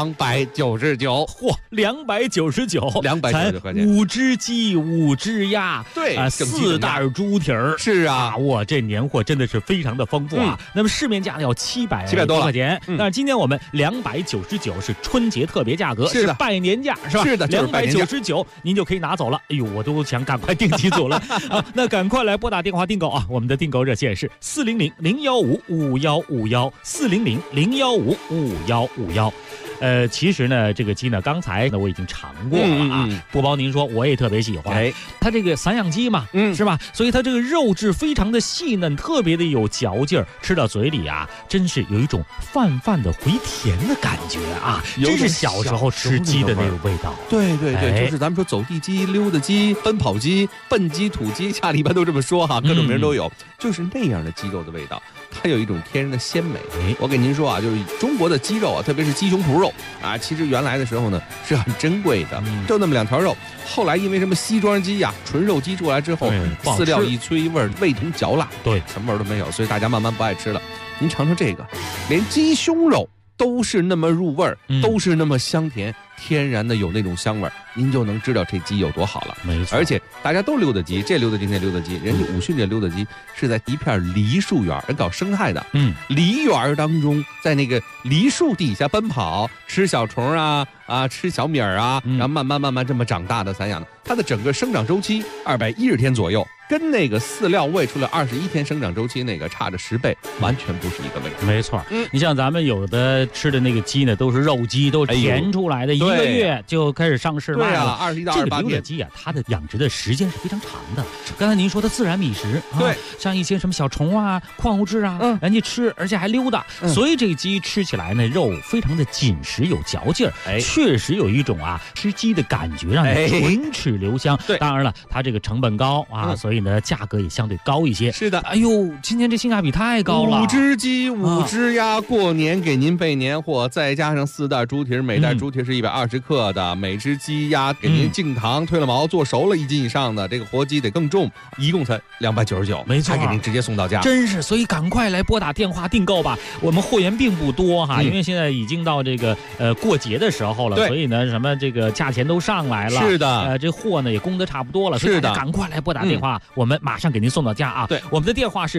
299， 嚯，299块钱，5只鸡5只鸭， 对 ，4袋猪蹄儿， 是啊， 哇，这年货真的是非常的丰富啊。那么市面价要700多块钱，但是今天我们299是春节特别价格，是拜年价是吧？ 是的 ，299您就可以拿走了。哎呦，我都想赶快订几组了啊！那赶快来拨打电话订购啊！我们的订购热线是400-015-5151，400-015-5151。其实呢，这个鸡呢，刚才呢我已经尝过了啊。不包您说，我也特别喜欢。它这个散养鸡嘛，是吧？所以它这个肉质非常的细嫩，特别的有嚼劲儿，吃到嘴里啊，真是有一种泛泛的回甜的感觉啊，真是小时候吃鸡的那个味道。 对，就是咱们说走地鸡、溜达鸡、奔跑鸡、笨鸡、土鸡，家里一般都这么说哈，各种名都有，就是那样的鸡肉的味道。它有一种天然的鲜美。我给您说啊，就是中国的鸡肉啊，特别是鸡胸脯肉啊，其实原来的时候呢是很珍贵的，就那么2条肉。后来因为什么西装鸡呀、纯肉鸡出来之后，饲料一催，味同嚼蜡， 对， 什么味都没有，所以大家慢慢不爱吃了。您尝尝这个，连鸡胸肉都是那么入味儿，都是那么香甜，天然的有那种香味儿，您就能知道这鸡有多好了。 没错， 而且大家都溜达鸡，这溜达鸡那溜达鸡，人家武训这溜达鸡是在一片梨树园，人搞生态的，梨园当中，在那个梨树底下奔跑，吃小虫啊，吃小米儿啊，然后慢慢这么长大的散养的，它的整个生长周期210天左右， 跟那个饲料喂出来21天生长周期那个差着10倍，完全不是一个味道。 没错，你像咱们有的吃的那个鸡呢，都是肉鸡，都是填出来的，1个月就开始上市卖了。 21到28天。 这个流水鸡啊，它的养殖的时间是非常长的。刚才您说的自然觅食， 对， 像一些什么小虫啊、矿物质啊，人家吃，而且还溜达，所以这个鸡吃起来呢，肉非常的紧实有嚼劲儿，确实有一种吃鸡的感觉，让你唇齿留香。 对， 当然了，它这个成本高所以呢价格也相对高一些。 是的， 哎呦，今年这性价比太高了， 5只鸡5只鸭，过年给您备年货，再加上4袋猪蹄，每袋猪蹄是120克的，每只鸡鸭给您净糖，退了毛，做熟了1斤以上的，这个活鸡得更重，一共才299， 没错， 还给您直接送到家， 真是，所以赶快来拨打电话订购吧。我们货源并不多因为现在已经到这个过节的时候了，所以呢什么这个价钱都上来了， 是的， 这货呢也供得差不多了，所以大家赶快来拨打电话，我们马上给您送到家啊。 对， 我们的电话是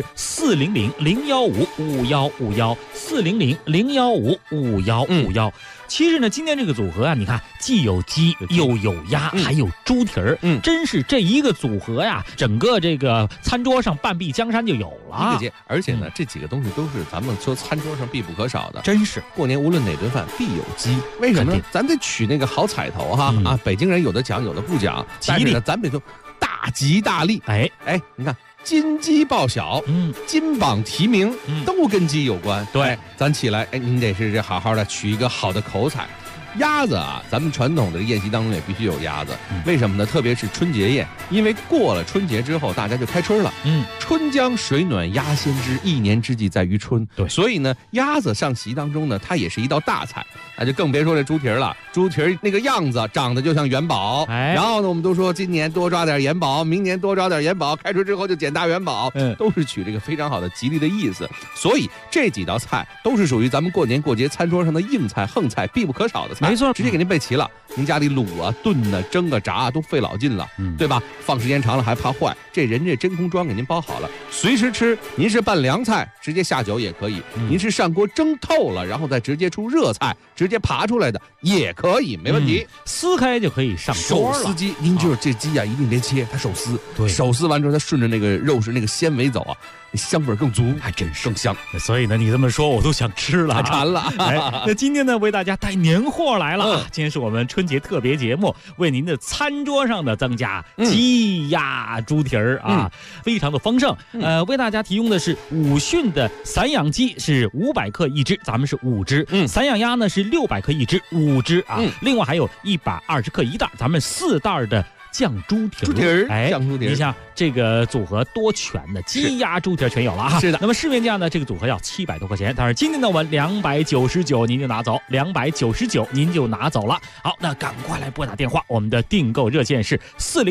400-015-5151，400-015-5151。其实呢，今天这个组合你看既有鸡又有鸭，还有猪蹄儿，真是这一个组合呀，整个这个餐桌上半壁江山就有了。 而且呢，这几个东西都是咱们说餐桌上必不可少的， 真是过年无论哪顿饭必有鸡。为什么呢？咱得取那个好彩头北京人有的讲有的不讲，但是呢，咱们得说大吉大利。你看。金鸡报晓，金榜题名，都跟鸡有关。 对， 咱起来，您得是这好好的取一个好的口彩。鸭子咱们传统的宴席当中也必须有鸭子，为什么呢？特别是春节宴，因为过了春节之后，大家就开春了。春江水暖鸭先知，一年之计在于春。 对， 所以呢，鸭子上席当中呢，它也是一道大菜。那就更别说这猪蹄了，猪蹄那个样子长得就像元宝。然后呢，我们都说今年多抓点元宝，明年多抓点元宝，开春之后就捡大元宝，都是取这个非常好的吉利的意思。所以这几道菜都是属于咱们过年过节餐桌上的硬菜、横菜，必不可少的菜。 没错， 直接给您备齐了。您家里卤炖蒸炸都费老劲了，对吧？放时间长了还怕坏，这人家真空装给您包好了，随时吃。您是拌凉菜，直接下酒也可以；您是上锅蒸透了，然后再直接出热菜，直接扒出来的也可以，没问题。 撕开就可以上桌了。 手撕鸡，您知道这鸡一定得切，它手撕，手撕完之后，它顺着那个肉是那个纤维走香味更足， 还真是更香。 所以呢，你这么说我都想吃了， 太馋了。 那今天呢，为大家带年货来了今天是我们春节特别节目，为您的餐桌上的增加鸡鸭猪蹄非常的丰盛。为大家提供的是武训的散养鸡是500克1只，咱们是5只；散养鸭呢是600克1只，5只另外还有120克1袋，咱们4袋的酱猪蹄儿， 酱猪蹄儿， 你像这个组合多全的，鸡鸭猪蹄儿全有了是的。 那么市面价呢，这个组合要700多块钱，但是今天呢我们299您就拿走，299您就拿走了。好，那赶快来拨打电话，我们的订购热线是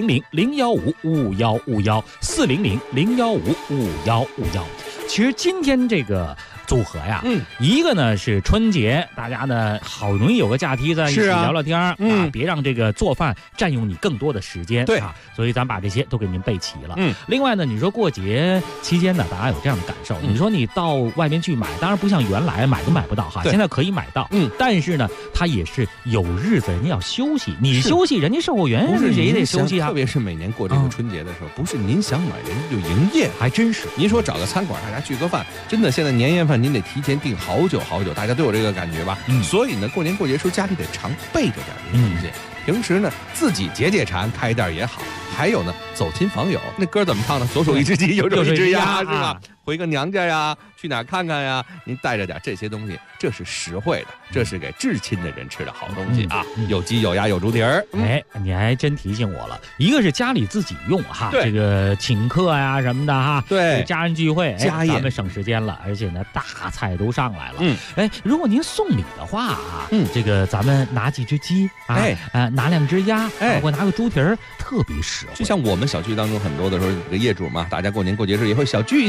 400-015-5151，400-015-5151。其实今天这个组合呀，一个呢是春节，大家呢好容易有个假期在一起聊聊天别让这个做饭占用你更多的时间， 对所以咱把这些都给您备齐了。另外呢，你说过节期间呢，大家有这样的感受，你说你到外面去买，当然不像原来买都买不到现在可以买到，但是呢，它也是有日子人家要休息，你休息，人家售货员也得休息特别是每年过这个春节的时候，不是您想买人家就营业， 还真是。 您说找个餐馆大家聚个饭，真的现在年夜饭您得提前订好久好久，大家都有这个感觉吧？所以呢，过年过节时候家里得常备着点这东西。平时呢，自己解馋，开袋也好。还有呢，走亲访友，那歌怎么唱呢？左手一只鸡，右手一只鸭，是吧？回个娘家呀，去哪看看呀？您带着点这些东西，这是实惠的，这是给至亲的人吃的好东西有鸡有鸭有猪蹄儿。 你还真提醒我了，一个是家里自己用这个请客呀什么的对， 家人聚会， 家宴咱们省时间了，而且呢大菜都上来了。如果您送礼的话这个咱们拿几只鸡拿2只鸭，或拿个猪蹄儿，特别实惠。 就像我们小区当中很多的时候，这个业主嘛，大家过年过节时也会小聚一下，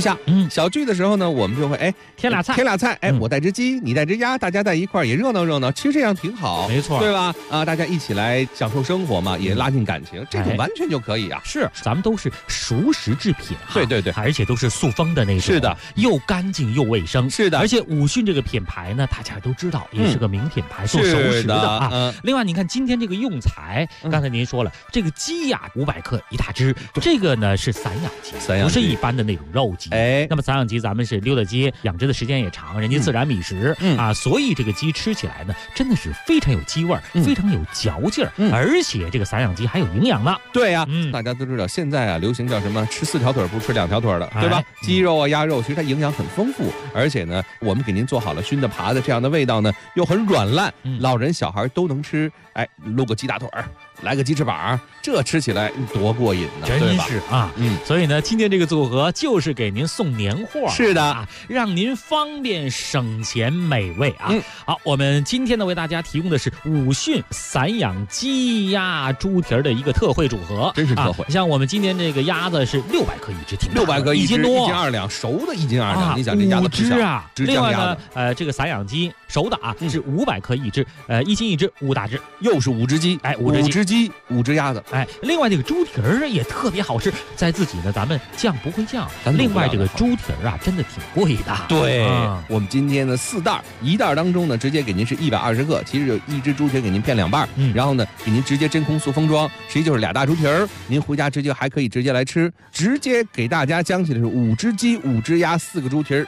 小聚的时候呢，我们就会添俩菜， 我带只鸡，你带只鸭，大家在一块儿也热闹热闹。其实这样挺好， 没错， 对吧？大家一起来享受生活嘛，也拉近感情，这种完全就可以啊。 是，咱们都是熟食制品哈， 对， 而且都是塑封的那种， 是的， 又干净又卫生， 是的。 而且武训这个品牌呢，大家都知道，也是个名品牌，做熟食的啊。另外，你看今天这个用材，刚才您说了，这个鸡呀500克一大只，这个呢是散养鸡，不是一般的那种肉鸡。那么散养鸡咱们是溜达鸡，养殖的时间也长，人家自然觅食啊，所以这个鸡吃起来呢，真的是非常有鸡味儿，非常有嚼劲儿，而且这个散养鸡还有营养呢。 对呀，大家都知道现在流行叫什么吃4条腿不吃2条腿的，对吧？鸡肉啊、鸭肉，其实它营养很丰富，而且呢，我们给您做好了熏的、扒的，这样的味道呢又很软烂，老人小孩都能吃。撸个鸡大腿儿，来个鸡翅膀，这吃起来多过瘾呢， 真是啊。所以呢，今天这个组合就是给您送年货， 是的， 让您方便省钱美味啊。好，我们今天呢为大家提供的是武训散养鸡鸭猪蹄儿的一个特惠组合， 真是特惠。 像我们今天这个鸭子是600克一只，挺 600克 1斤多 ，1斤2两，熟的1斤2两。你想这鸭子 5只啊。另外呢， 这个散养鸡熟的是500克一只，1斤1只，5大只。 又是5只鸡，5只鸡，5只鸭子， 另外这个猪蹄儿也特别好吃，在自己呢咱们酱不会酱，另外这个猪蹄儿啊真的挺贵的。 对，我们今天的4袋，1袋当中呢直接给您是120克，其实有一只猪蹄儿给您片2半，然后呢给您直接真空塑封装，实际就是2大猪蹄儿，您回家直接还可以直接来吃，直接给大家讲起的是5只鸡、5只鸭、4个猪蹄儿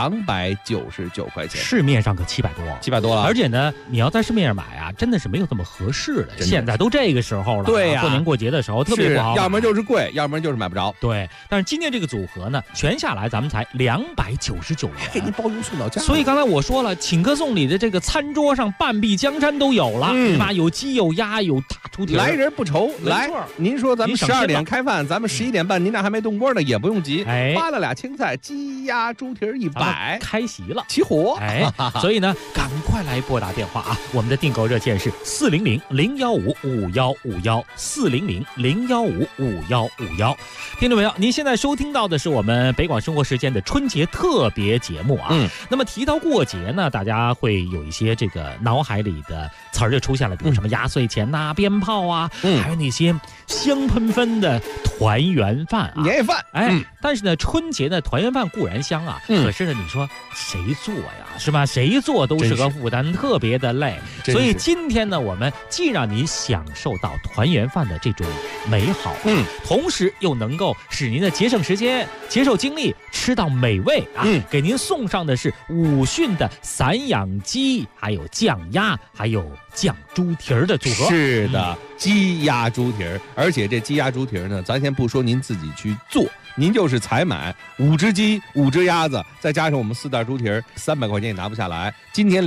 ，299块钱， 市面上可700多了， 了， 而且呢你要在市面上买啊，真的是没有这么合适的。现在都这个时候了， 对呀， 过年过节的时候特别不好， 要么就是贵，要么就是买不着。 对，但是今天这个组合呢，全下来咱们才299元， 给您包邮送到家。 所以刚才我说了，请客送礼的这个餐桌上半壁江山都有了，是吧？有鸡有鸭有大猪蹄， 来人不愁。来，您说咱们12点开饭，咱们11点半您那还没动锅呢，也不用急，扒了俩青菜，鸡鸭猪蹄100， 开席了， 起火。 所以呢，赶快来拨打电话啊！我们的订购热线是400-015-5151，400-015-5151。听众朋友，您现在收听到的是我们北广生活时间的春节特别节目啊。那么提到过节呢，大家会有一些这个脑海里的词儿就出现了，比如什么压岁钱呐、鞭炮啊，还有那些香喷喷的团圆饭啊、 年夜饭。 但是呢，春节的团圆饭固然香啊，可是呢，你说谁做呀？是吧？谁做都是个负担，特别的累。所以今天呢，我们既让你享受到团圆饭的这种美好，同时又能够使您的节省时间、节省精力，吃到美味啊！给您送上的是武训的散养鸡，还有酱鸭，还有酱猪蹄儿的组合。 是的，鸡鸭猪蹄儿，而且这鸡鸭猪蹄儿呢，咱先不说您自己去做。您就是采买5只鸡、5只鸭子，再加上我们4袋猪蹄儿，300块钱也拿不下来。今天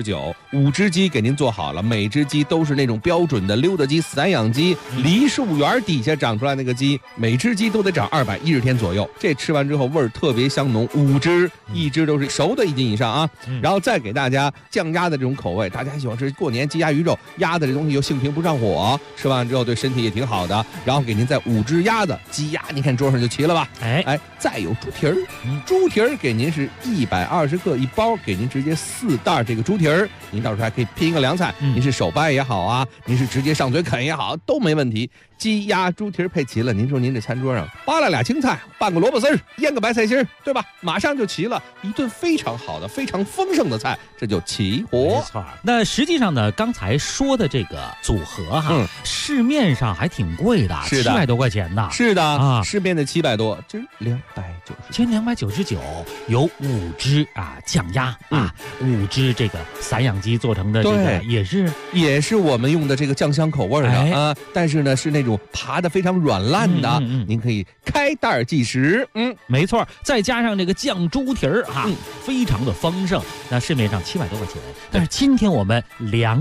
299，5只鸡给您做好了，每只鸡都是那种标准的溜达鸡、散养鸡，梨树园底下长出来那个鸡，每只鸡都得长210天左右。这吃完之后味儿特别香浓，5只，一只都是熟的1斤以上啊。然后再给大家酱鸭的这种口味，大家喜欢吃过年鸡鸭鱼肉，鸭的这东西又性平不上火，吃完之后对身体也挺好的。然后给您再5只鸭子、鸡鸭，你看桌上就齐了吧？再有猪蹄儿，猪蹄儿给您是120克1包，给您直接4袋这个猪蹄儿，您到时候还可以拼一个凉菜，您是手掰也好啊，您是直接上嘴啃也好，都没问题。鸡鸭猪蹄儿配齐了，您说您这餐桌上扒拉俩青菜，拌个萝卜丝儿，腌个白菜心儿，对吧？马上就齐了，一顿非常好的、非常丰盛的菜，这就齐活。 没错。那实际上呢，刚才说的这个组合哈，市面上还挺贵的，700多块钱呢。 是的啊，市面的700多，这299， 其实299有5只酱鸭5只这个散养鸡做成的这个也是我们用的这个酱香口味的但是呢是那种扒的非常软烂的，您可以开袋计时。 没错，再加上这个酱猪蹄儿非常的丰盛。那市面上700多块钱，但是今天我们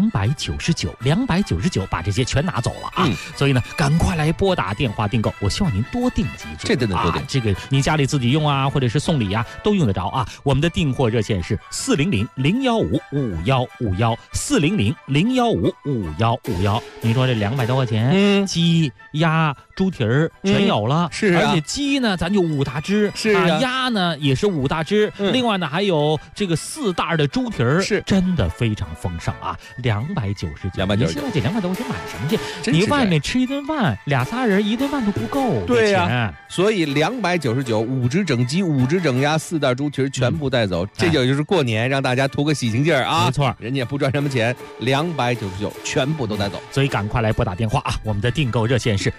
299把这些全拿走了啊！所以呢，赶快来拨打电话订购，我希望您多订几组， 这真的多订。 这个你家里自己用啊，或者是送礼啊，都用得着啊。我们的订货热线是400-015-5151，400-015-5151。你说这200多块钱，鸡鸡、鸭、猪蹄儿全有了。 是啊， 而且鸡呢，咱就5大只。 是啊， 鸭呢也是5大只。另外呢，还有这个4袋的猪蹄儿， 是真的非常丰盛啊！299，你现在这200多块钱买什么去？你外面吃一顿饭，2、3人1顿饭都不够。 对呀，所以299，5只整鸡、5只整鸭、4袋猪蹄儿全部带走，这就是过年让大家图个喜庆劲儿啊！ 没错， 人家也不赚什么钱，299全部都带走。 所以赶快来拨打电话啊！我们的订购热线是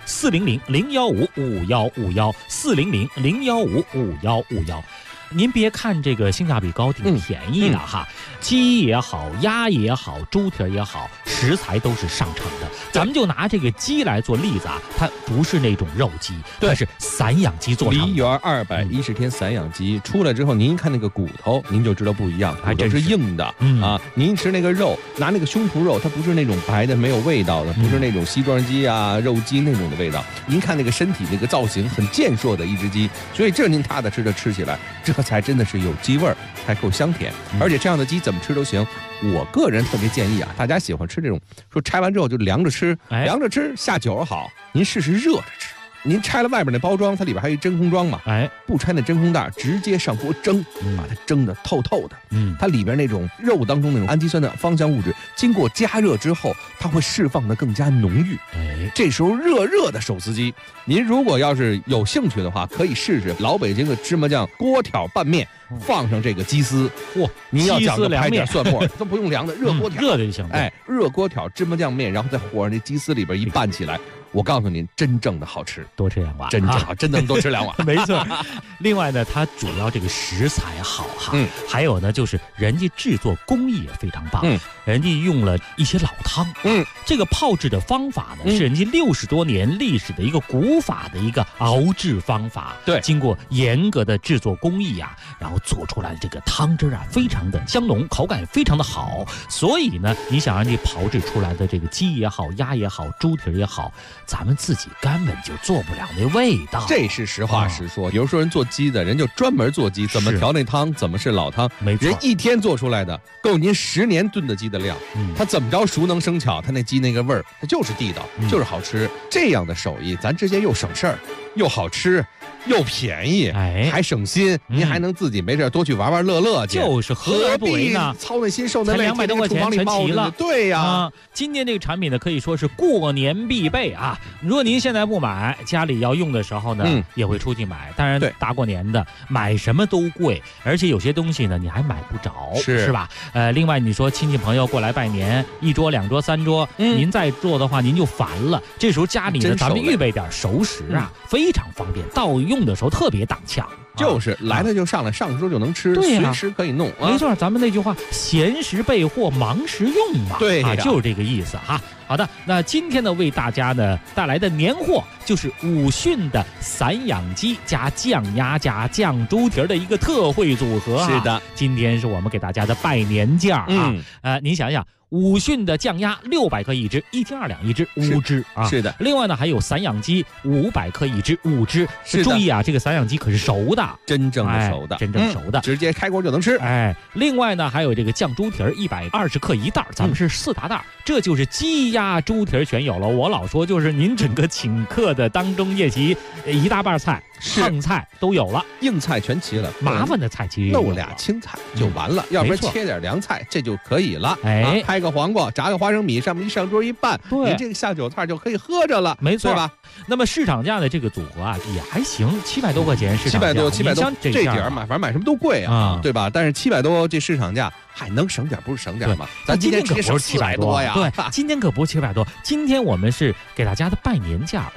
400-015-5151，400-015-5151。您别看这个性价比高，挺便宜的哈。鸡也好，鸭也好，猪蹄也好，食材都是上乘的。咱们就拿这个鸡来做例子啊，它不是那种肉鸡，它是散养鸡做成的。 梨园210天散养鸡出来之后，您一看那个骨头，您就知道不一样，骨头是硬的啊。您吃那个肉，拿那个胸脯肉，它不是那种白的没有味道的，不是那种西装鸡啊、肉鸡那种的味道。您看那个身体那个造型很健硕的一只鸡，所以这您踏踏实实吃起来，这才真的是有鸡味儿，才够香甜。而且这样的鸡怎么吃都行。我个人特别建议啊，大家喜欢吃这种说拆完之后就凉着吃，凉着吃下酒好，您试试热着吃。您拆了外边那包装，它里边还有一真空装嘛，不拆那真空袋，直接上锅蒸，把它蒸得透透的。它里边那种肉当中那种氨基酸的芳香物质，经过加热之后，它会释放得更加浓郁。这时候热的手撕鸡，您如果要是有兴趣的话，可以试试老北京的芝麻酱锅挑拌面，放上这个鸡丝，哇！您要讲究拍点蒜末，都不用凉的，热锅挑， 热的就行。 热锅挑芝麻酱面，然后在火上那鸡丝里边一拌起来。我告诉您，真正的好吃， 多吃2碗， 真正好，真能多吃2碗， 没错。另外呢，它主要这个食材好哈，还有呢，就是人家制作工艺也非常棒，人家用了一些老汤，这个泡制的方法呢，是人家60多年历史的一个古法的一个熬制方法， 对， 经过严格的制作工艺啊，然后做出来的这个汤汁啊，非常的香浓，口感也非常的好。所以呢，你想让这炮制出来的这个鸡也好，鸭也好，猪蹄也好，咱们自己根本就做不了那味道。 这是实话实说。比如说人做鸡的人就专门做鸡，怎么调那汤，怎么是老汤， 没错， 人1天做出来的够您10年炖的鸡的量。他怎么着熟能生巧，他那鸡那个味儿，它就是地道，就是好吃。这样的手艺，咱之间又省事儿，又好吃。又便宜，还省心，您还能自己没事多去玩玩乐乐去， 就是何而不为呢？ 操那心受那累， 200多块钱全齐了。 对呀， 今天这个产品呢，可以说是过年必备啊。如果您现在不买，家里要用的时候呢，也会出去买。当然，大过年的买什么都贵，而且有些东西呢，你还买不着，是吧？另外你说亲戚朋友过来拜年，1桌、2桌、3桌，您再做的话，您就烦了。这时候家里呢，咱们预备点熟食啊，非常方便，到用的时候特别挡呛。 就是来了就上来，上桌就能吃，随时可以弄。 没错，咱们那句话，闲时备货，忙时用嘛。 对啊，就是这个意思哈。好的，那今天呢，为大家呢带来的年货就是武训的散养鸡加酱鸭加酱猪蹄的一个特惠组合。 是的， 今天是我们给大家的拜年价啊。您想想。武训的酱鸭600克1只，1斤2两1只，5只啊。 是的。 另外呢，还有散养鸡500克1只，5只。注意啊，这个散养鸡可是熟的， 真正的熟的， 真正熟的， 直接开锅就能吃。 另外呢，还有这个酱猪蹄120克1袋，咱们是4大袋，这就是鸡鸭猪蹄全有了。我老说，就是您整个请客的当中宴席一大半菜。剩菜都有了， 硬菜全齐了， 麻烦的菜其实弄俩青菜就完了，要不然切点凉菜这就可以了。拍个黄瓜，炸个花生米，上面一上桌一拌，您这个下酒菜就可以喝着了， 没错吧？ 那么市场价的这个组合啊也还行，700多块钱市场价 ，700多，这点买反正买什么都贵啊，对吧？但是700多这市场价还能省点，不是省点吗？咱今天可不是700多呀， 对，今天可不是700多，今天我们是给大家的拜年价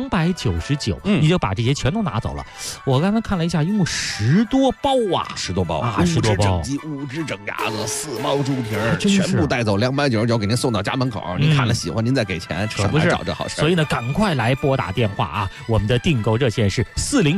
299，你就把这些全都拿走了。我刚才看了一下，一共10多包啊 ，10多包啊，10多包， 整鸡5只整鸭子4包猪蹄全部带走，299给您送到家门口。您看了喜欢，您再给钱， 可不是找这好事。 所以呢，赶快来拨打电话啊！我们的订购热线是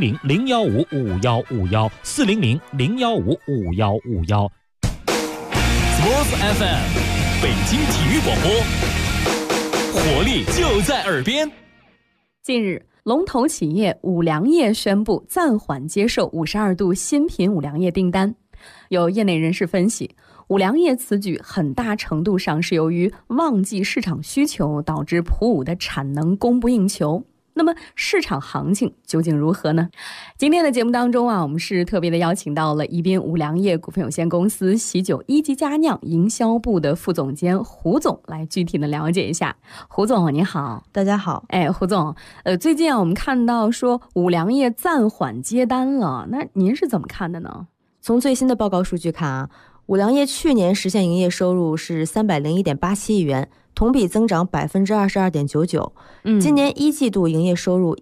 400-015-5151，400-015-5151。 Sports FM， 北京体育广播，活力就在耳边。 近日，龙头企业五粮液宣布暂缓接受52度新品五粮液订单。有业内人士分析， 五粮液此举很大程度上是由于旺季市场需求导致普五的产能供不应求。那么市场行情究竟如何呢？今天的节目当中我们是特别的邀请到了宜宾五粮液股份有限公司喜酒一级佳酿营销部的副总监胡总来具体的了解一下。胡总你好。 大家好。 胡总，最近我们看到说五粮液暂缓接单了，那您是怎么看的呢？ 从最新的报告数据看五粮液去年实现营业收入是301.87亿元，同比增长22.99%。今年一季度营业收入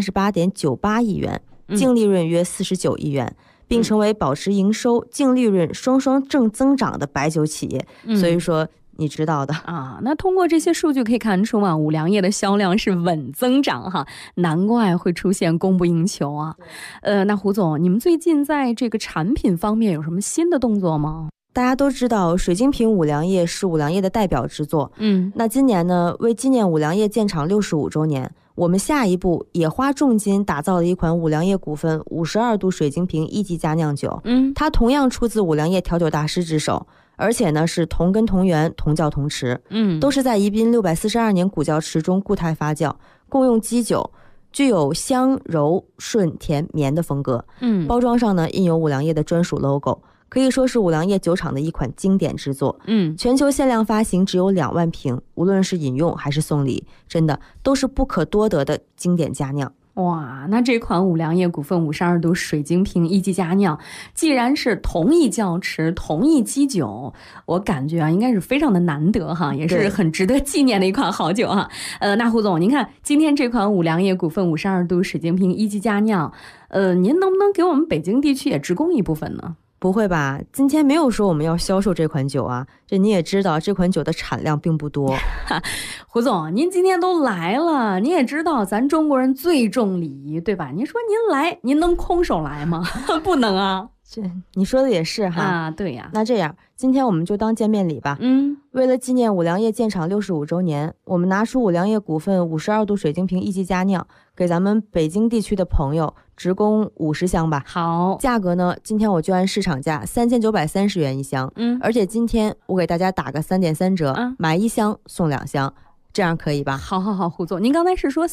138.98亿元，净利润约49亿元，并成为保持营收、净利润双双正增长的白酒企业。所以说你知道的那通过这些数据可以看出五粮液的销量是稳增长哈，难怪会出现供不应求啊。那胡总，你们最近在这个产品方面有什么新的动作吗？ 大家都知道水晶瓶五粮液是五粮液的代表之作。那今年呢，为纪念五粮液建厂65周年，我们下一步也花重金打造了一款五粮液股份52度水晶瓶一级佳酿酒。它同样出自五粮液调酒大师之手，而且呢是同根同源同窖同池，都是在宜宾642年古窖池中固态发酵，共用基酒，具有香柔顺甜绵的风格。包装上呢印有五粮液的专属 logo， 可以说是五粮液酒厂的一款经典之作。全球限量发行只有2万瓶，无论是饮用还是送礼，真的都是不可多得的经典佳酿。 哇，那这款五粮液股份52度水晶瓶一级佳酿，既然是同一窖池同一基酒，我感觉应该是非常的难得哈，也是很值得纪念的一款好酒哈。那胡总，您看今天这款五粮液股份52度水晶瓶一级佳酿，您能不能给我们北京地区也直供一部分呢？ 不会吧，今天没有说我们要销售这款酒啊，这你也知道这款酒的产量并不多。 胡总，您今天都来了，您也知道咱中国人最重礼仪，对吧？您说您来，您能空手来吗？不能啊。 这你说的也是哈。 对呀。 那这样今天我们就当见面礼吧。为了纪念五粮液建厂65周年，我们拿出五粮液股份52度水晶瓶一级佳酿，给咱们北京地区的朋友直供50箱吧。 好， 价格呢，今天我就按市场价3930元一箱。而且今天我给大家打个3.3折，买1箱送2箱。这样可以吧？ 好，胡总，您刚才是说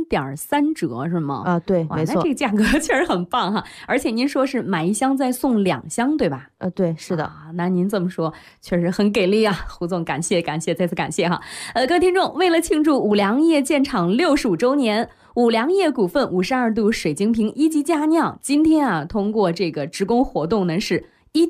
3.3折是吗？ 对，没错。 那这个价格确实很棒哈，而且您说是买1箱再送2箱，对吧？ 对，是的。 那您这么说确实很给力啊，胡总，感谢，再次感谢哈。各位听众，为了庆祝五粮液建厂65周年，五粮液股份52度水晶瓶一级佳酿，今天通过这个直供活动呢是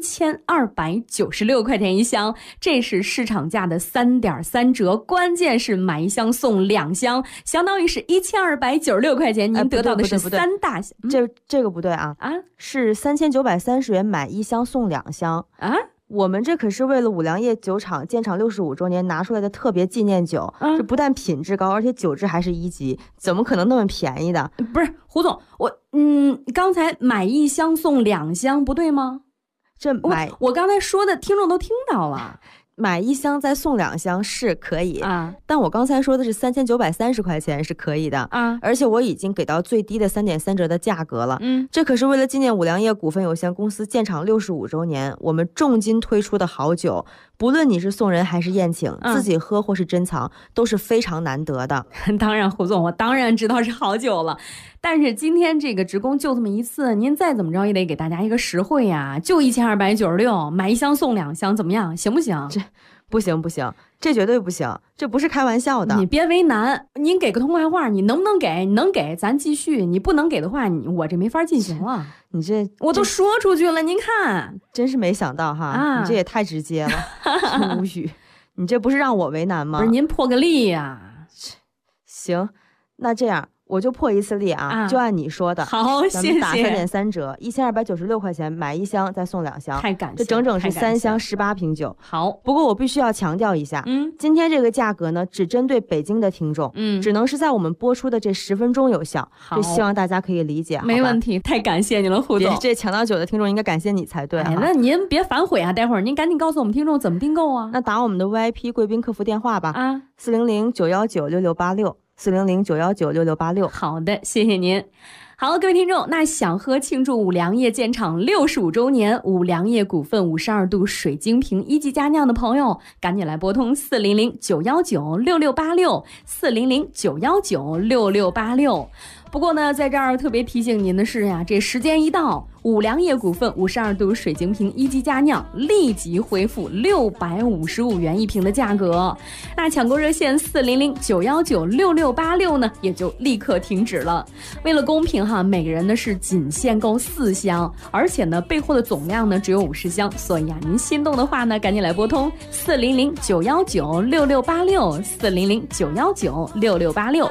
1296块钱一箱，这是市场价的3.3折，关键是买1箱送2箱，相当于是1296块钱，您得到的是3大箱。 这个不对啊，是3930元买1箱送2箱啊。我们这可是为了五粮液酒厂建厂65周年拿出来的特别纪念酒，这不但品质高，而且酒质还是1级，怎么可能那么便宜的？ 不是胡总，刚才买1箱送2箱不对吗？我刚才说的听众都听到了， 买1箱再送2箱是可以但我刚才说的是3930块钱是可以的而且我已经给到最低的3.3折的价格了。这可是为了纪念五粮液股份有限公司建厂65周年，我们重金推出的好酒，不论你是送人还是宴请，自己喝或是珍藏，都是非常难得的。 当然，胡总，我当然知道是好酒了，但是今天这个直供就这么一次，您再怎么着也得给大家一个实惠呀，就1296，买1箱送2箱，怎么样？行不行？ 这不行，这绝对不行，这不是开玩笑的。 你别为难，您给个痛快话，你能不能给？你能给咱继续，你不能给的话，我这没法进行了。 你这我都说出去了，您看， 真是没想到哈，你这也太直接了，真无语。你这不是让我为难吗？ 不是，您破个例呀。 行，那这样我就破一次例就按你说的。 好，谢谢。 咱们打3.3折，1296块钱买1箱再送2箱， 太感谢， 这整整是3箱18瓶酒。 好， 不过我必须要强调一下，今天这个价格呢，只针对北京的听众，只能是在我们播出的这10分钟有效。这希望大家可以理解。 没问题，太感谢你了，胡总。 这抢到酒的听众应该感谢你才对。 那您别反悔啊，待会儿您赶紧告诉我们听众怎么订购啊。 那打我们的 VIP 贵宾客服电话吧，400-919-6686。400-919-6686。 好的，谢谢您。 好，各位听众，那想喝庆祝五粮液建厂65周年五粮液股份52度水晶瓶一级佳酿的朋友，赶紧来拨通400-919-6686，400-919-6686。不过呢，在这儿特别提醒您的是呀，这时间一到，五粮液股份52度水晶瓶一级佳酿立即恢复655元一瓶的价格。那抢购热线400-919-6686呢，也就立刻停止了。为了公平哈，每个人呢是仅限购4箱，而且呢备货的总量呢只有50箱，所以啊，您心动的话呢，赶紧来拨通400-919-6686，400-919-6686。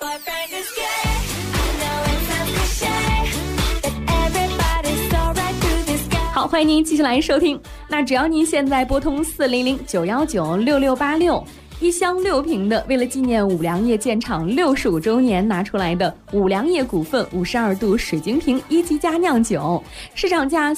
好，欢迎您继续来收听。那只要您现在拨通400-919-6686，一箱6瓶的，为了纪念五粮液建厂65周年拿出来的五粮液股份52度水晶瓶一级佳酿酒，市场价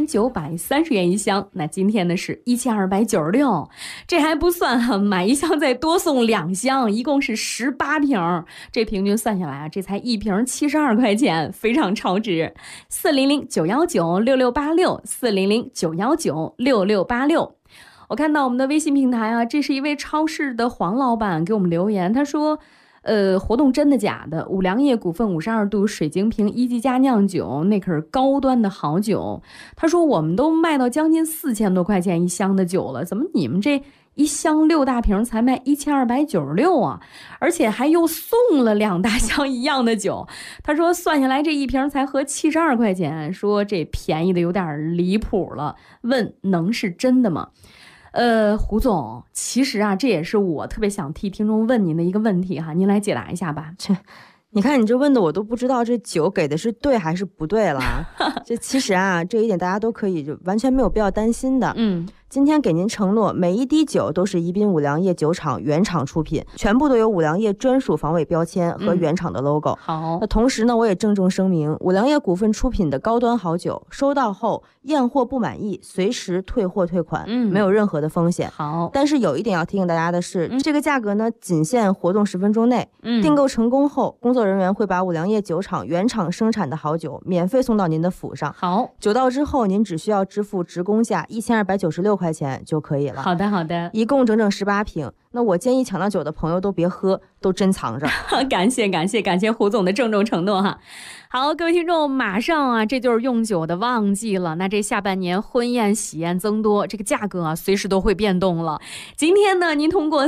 3930元一箱，那今天呢是1296，这还不算哈，买一箱再多送2箱，一共是18瓶，这平均算下来啊，这才一瓶72块钱，非常超值。400-919-6686，400-919-6686。我看到我们的微信平台啊，这是一位超市的黄老板给我们留言，他说活动真的假的？五粮液股份52度水晶瓶一级佳酿酒，那可是高端的好酒。他说我们都卖到将近4000多块钱一箱的酒了，怎么你们这一箱6大瓶才卖1296啊？而且还又送了2大箱一样的酒。他说算下来这一瓶才合72块钱，说这便宜的有点离谱了，问能是真的吗？胡总，其实啊，这也是我特别想替听众问您的一个问题哈，您来解答一下吧。 你看你这问的我都不知道这酒给的是对还是不对了。这其实啊，这一点大家都可以就完全没有必要担心的。今天给您承诺，每一滴酒都是宜宾五粮液酒厂原厂出品，全部都有五粮液专属防伪标签和原厂的 logo。好，那同时呢，我也郑重声明，五粮液股份出品的高端好酒，收到后验货不满意，随时退货退款，没有任何的风险。好，但是有一点要提醒大家的是，这个价格呢，仅限活动10分钟内。订购成功后，工作人员会把五粮液酒厂原厂生产的好酒免费送到您的府上。好，酒到之后，您只需要支付职工价1296块钱就可以了。好的，好的，一共整整18瓶。那我建议抢到酒的朋友都别喝，都珍藏着。 感谢胡总的郑重承诺哈。好，各位听众，马上啊，这就是用酒的旺季了。那这下半年婚宴喜宴增多，这个价格啊，随时都会变动了。今天呢，您通过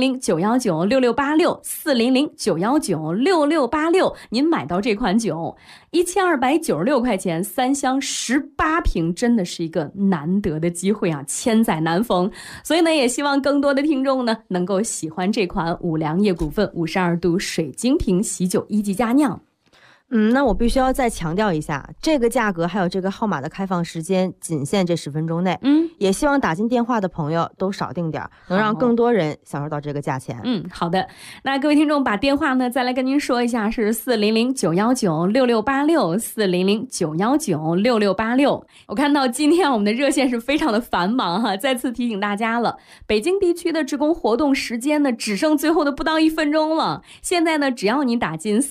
400-919-6686，400-919-6686，您买到这款酒，1296块钱，3箱18瓶，真的是一个难得的机会啊，千载难逢。所以呢，也希望更多的听众呢，能够喜欢这款五粮液股份52度水晶瓶喜酒一级佳酿。 那我必须要再强调一下，这个价格还有这个号码的开放时间仅限这10分钟内。也希望打进电话的朋友都少订点，能让更多人享受到这个价钱。 好的。那各位听众把电话呢再来跟您说一下，是400-919-6686，400-919-6686。我看到今天我们的热线是非常的繁忙哈，再次提醒大家了，北京地区的职工活动时间呢只剩最后的不到1分钟了。现在呢，只要你打进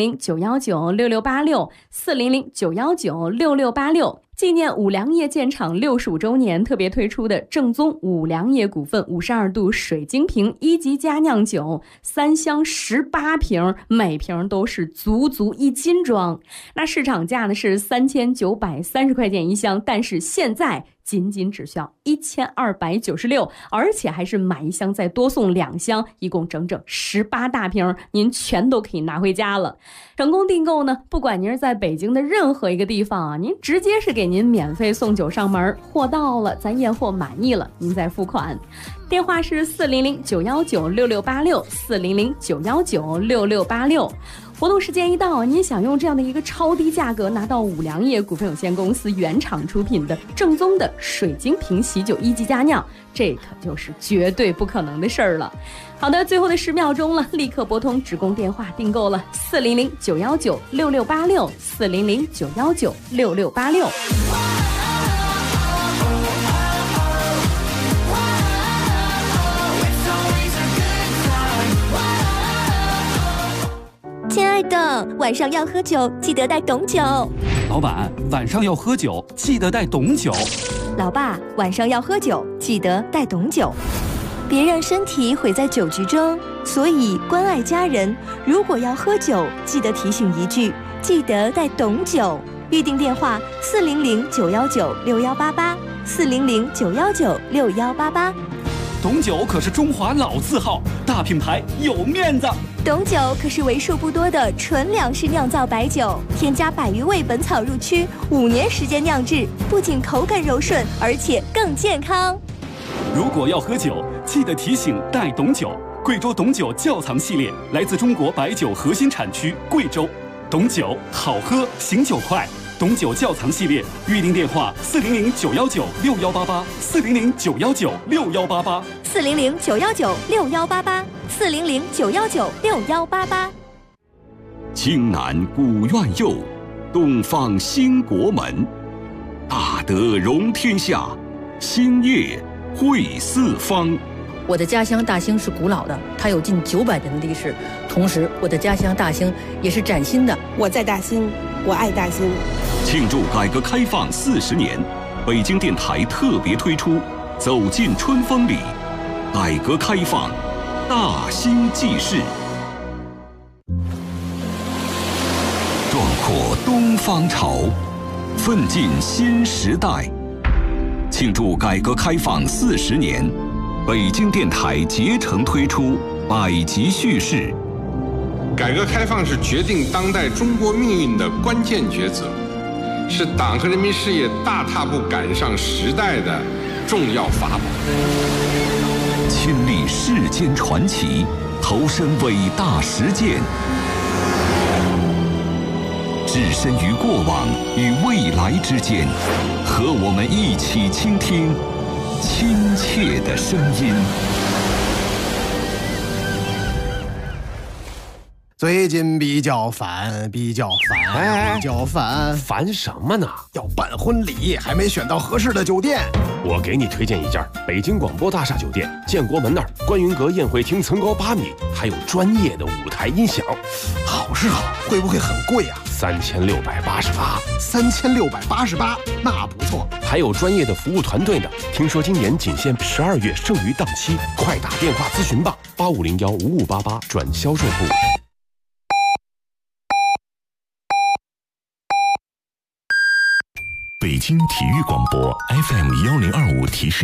400-919-6686，400-919-6686，纪念五粮液建厂65周年特别推出的正宗五粮液股份52度水晶瓶一级佳酿酒，3箱18瓶，每瓶都是足足1斤装。那市场价呢是3930块钱一箱，但是现在仅只需要1296，而且还是买一箱再多送2箱，一共整整18大瓶，您全都可以拿回家了。成功订购呢，不管您是在北京的任何一个地方啊，您直接是给您免费送酒上门，货到了咱验货满意了，您再付款。电话是400-919-6686，400-919-6686。活动时间一到，您想用这样的一个超低价格拿到五粮液股份有限公司原厂出品的正宗的水晶瓶喜酒一级佳酿，这可就是绝对不可能的事儿了。好的，最后的10秒钟了，立刻拨通职工电话订购了400-919-6686， 400-919-6686。 亲爱的，晚上要喝酒，记得带懂酒。 老板，晚上要喝酒，记得带懂酒。 老爸，晚上要喝酒，记得带懂酒。别让身体毁在酒局中，所以关爱家人，如果要喝酒，记得提醒一句，记得带懂酒。预订电话：400-919-6188，400-919-6188。 懂酒可是中华老字号，大品牌有面子。 懂酒可是为数不多的纯粮食酿造白酒，添加100余味本草入曲，5年时间酿制，不仅口感柔顺，而且更健康。 如果要喝酒，记得提醒带懂酒。贵州懂酒窖藏系列来自中国白酒核心产区贵州，懂酒好喝，醒酒快。懂酒窖藏系列，预订电话 400-919-6188，400-919-6188，400-919-6188。 京南古院右，东方兴国门。大德容天下，兴业惠四方。 我的家乡大兴是古老的，它有近900年的历史。同时，我的家乡大兴也是崭新的。 我在大兴，我爱大兴。 庆祝改革开放40年，北京电台特别推出《走进春风里》，改革开放大兴记事，壮阔东方潮，奋进新时代。庆祝改革开放40年，北京电台竭诚推出100集叙事。 改革开放是决定当代中国命运的关键抉择，是党和人民事业大踏步赶上时代的重要法宝。 亲历世间传奇，投身伟大实践，置身于过往与未来之间，和我们一起倾听亲切的声音。 最近比较烦， 烦什么呢？ 要办婚礼，还没选到合适的酒店。 我给你推荐一家北京广播大厦酒店，建国门那儿，观云阁宴会厅层高8米，还有专业的舞台音响。 好是好，会不会很贵啊 ？3688， 那不错。 还有专业的服务团队呢。听说今年仅限12月剩余档期，快打电话咨询吧，85015588转销售部。 北京体育广播 FM1025提示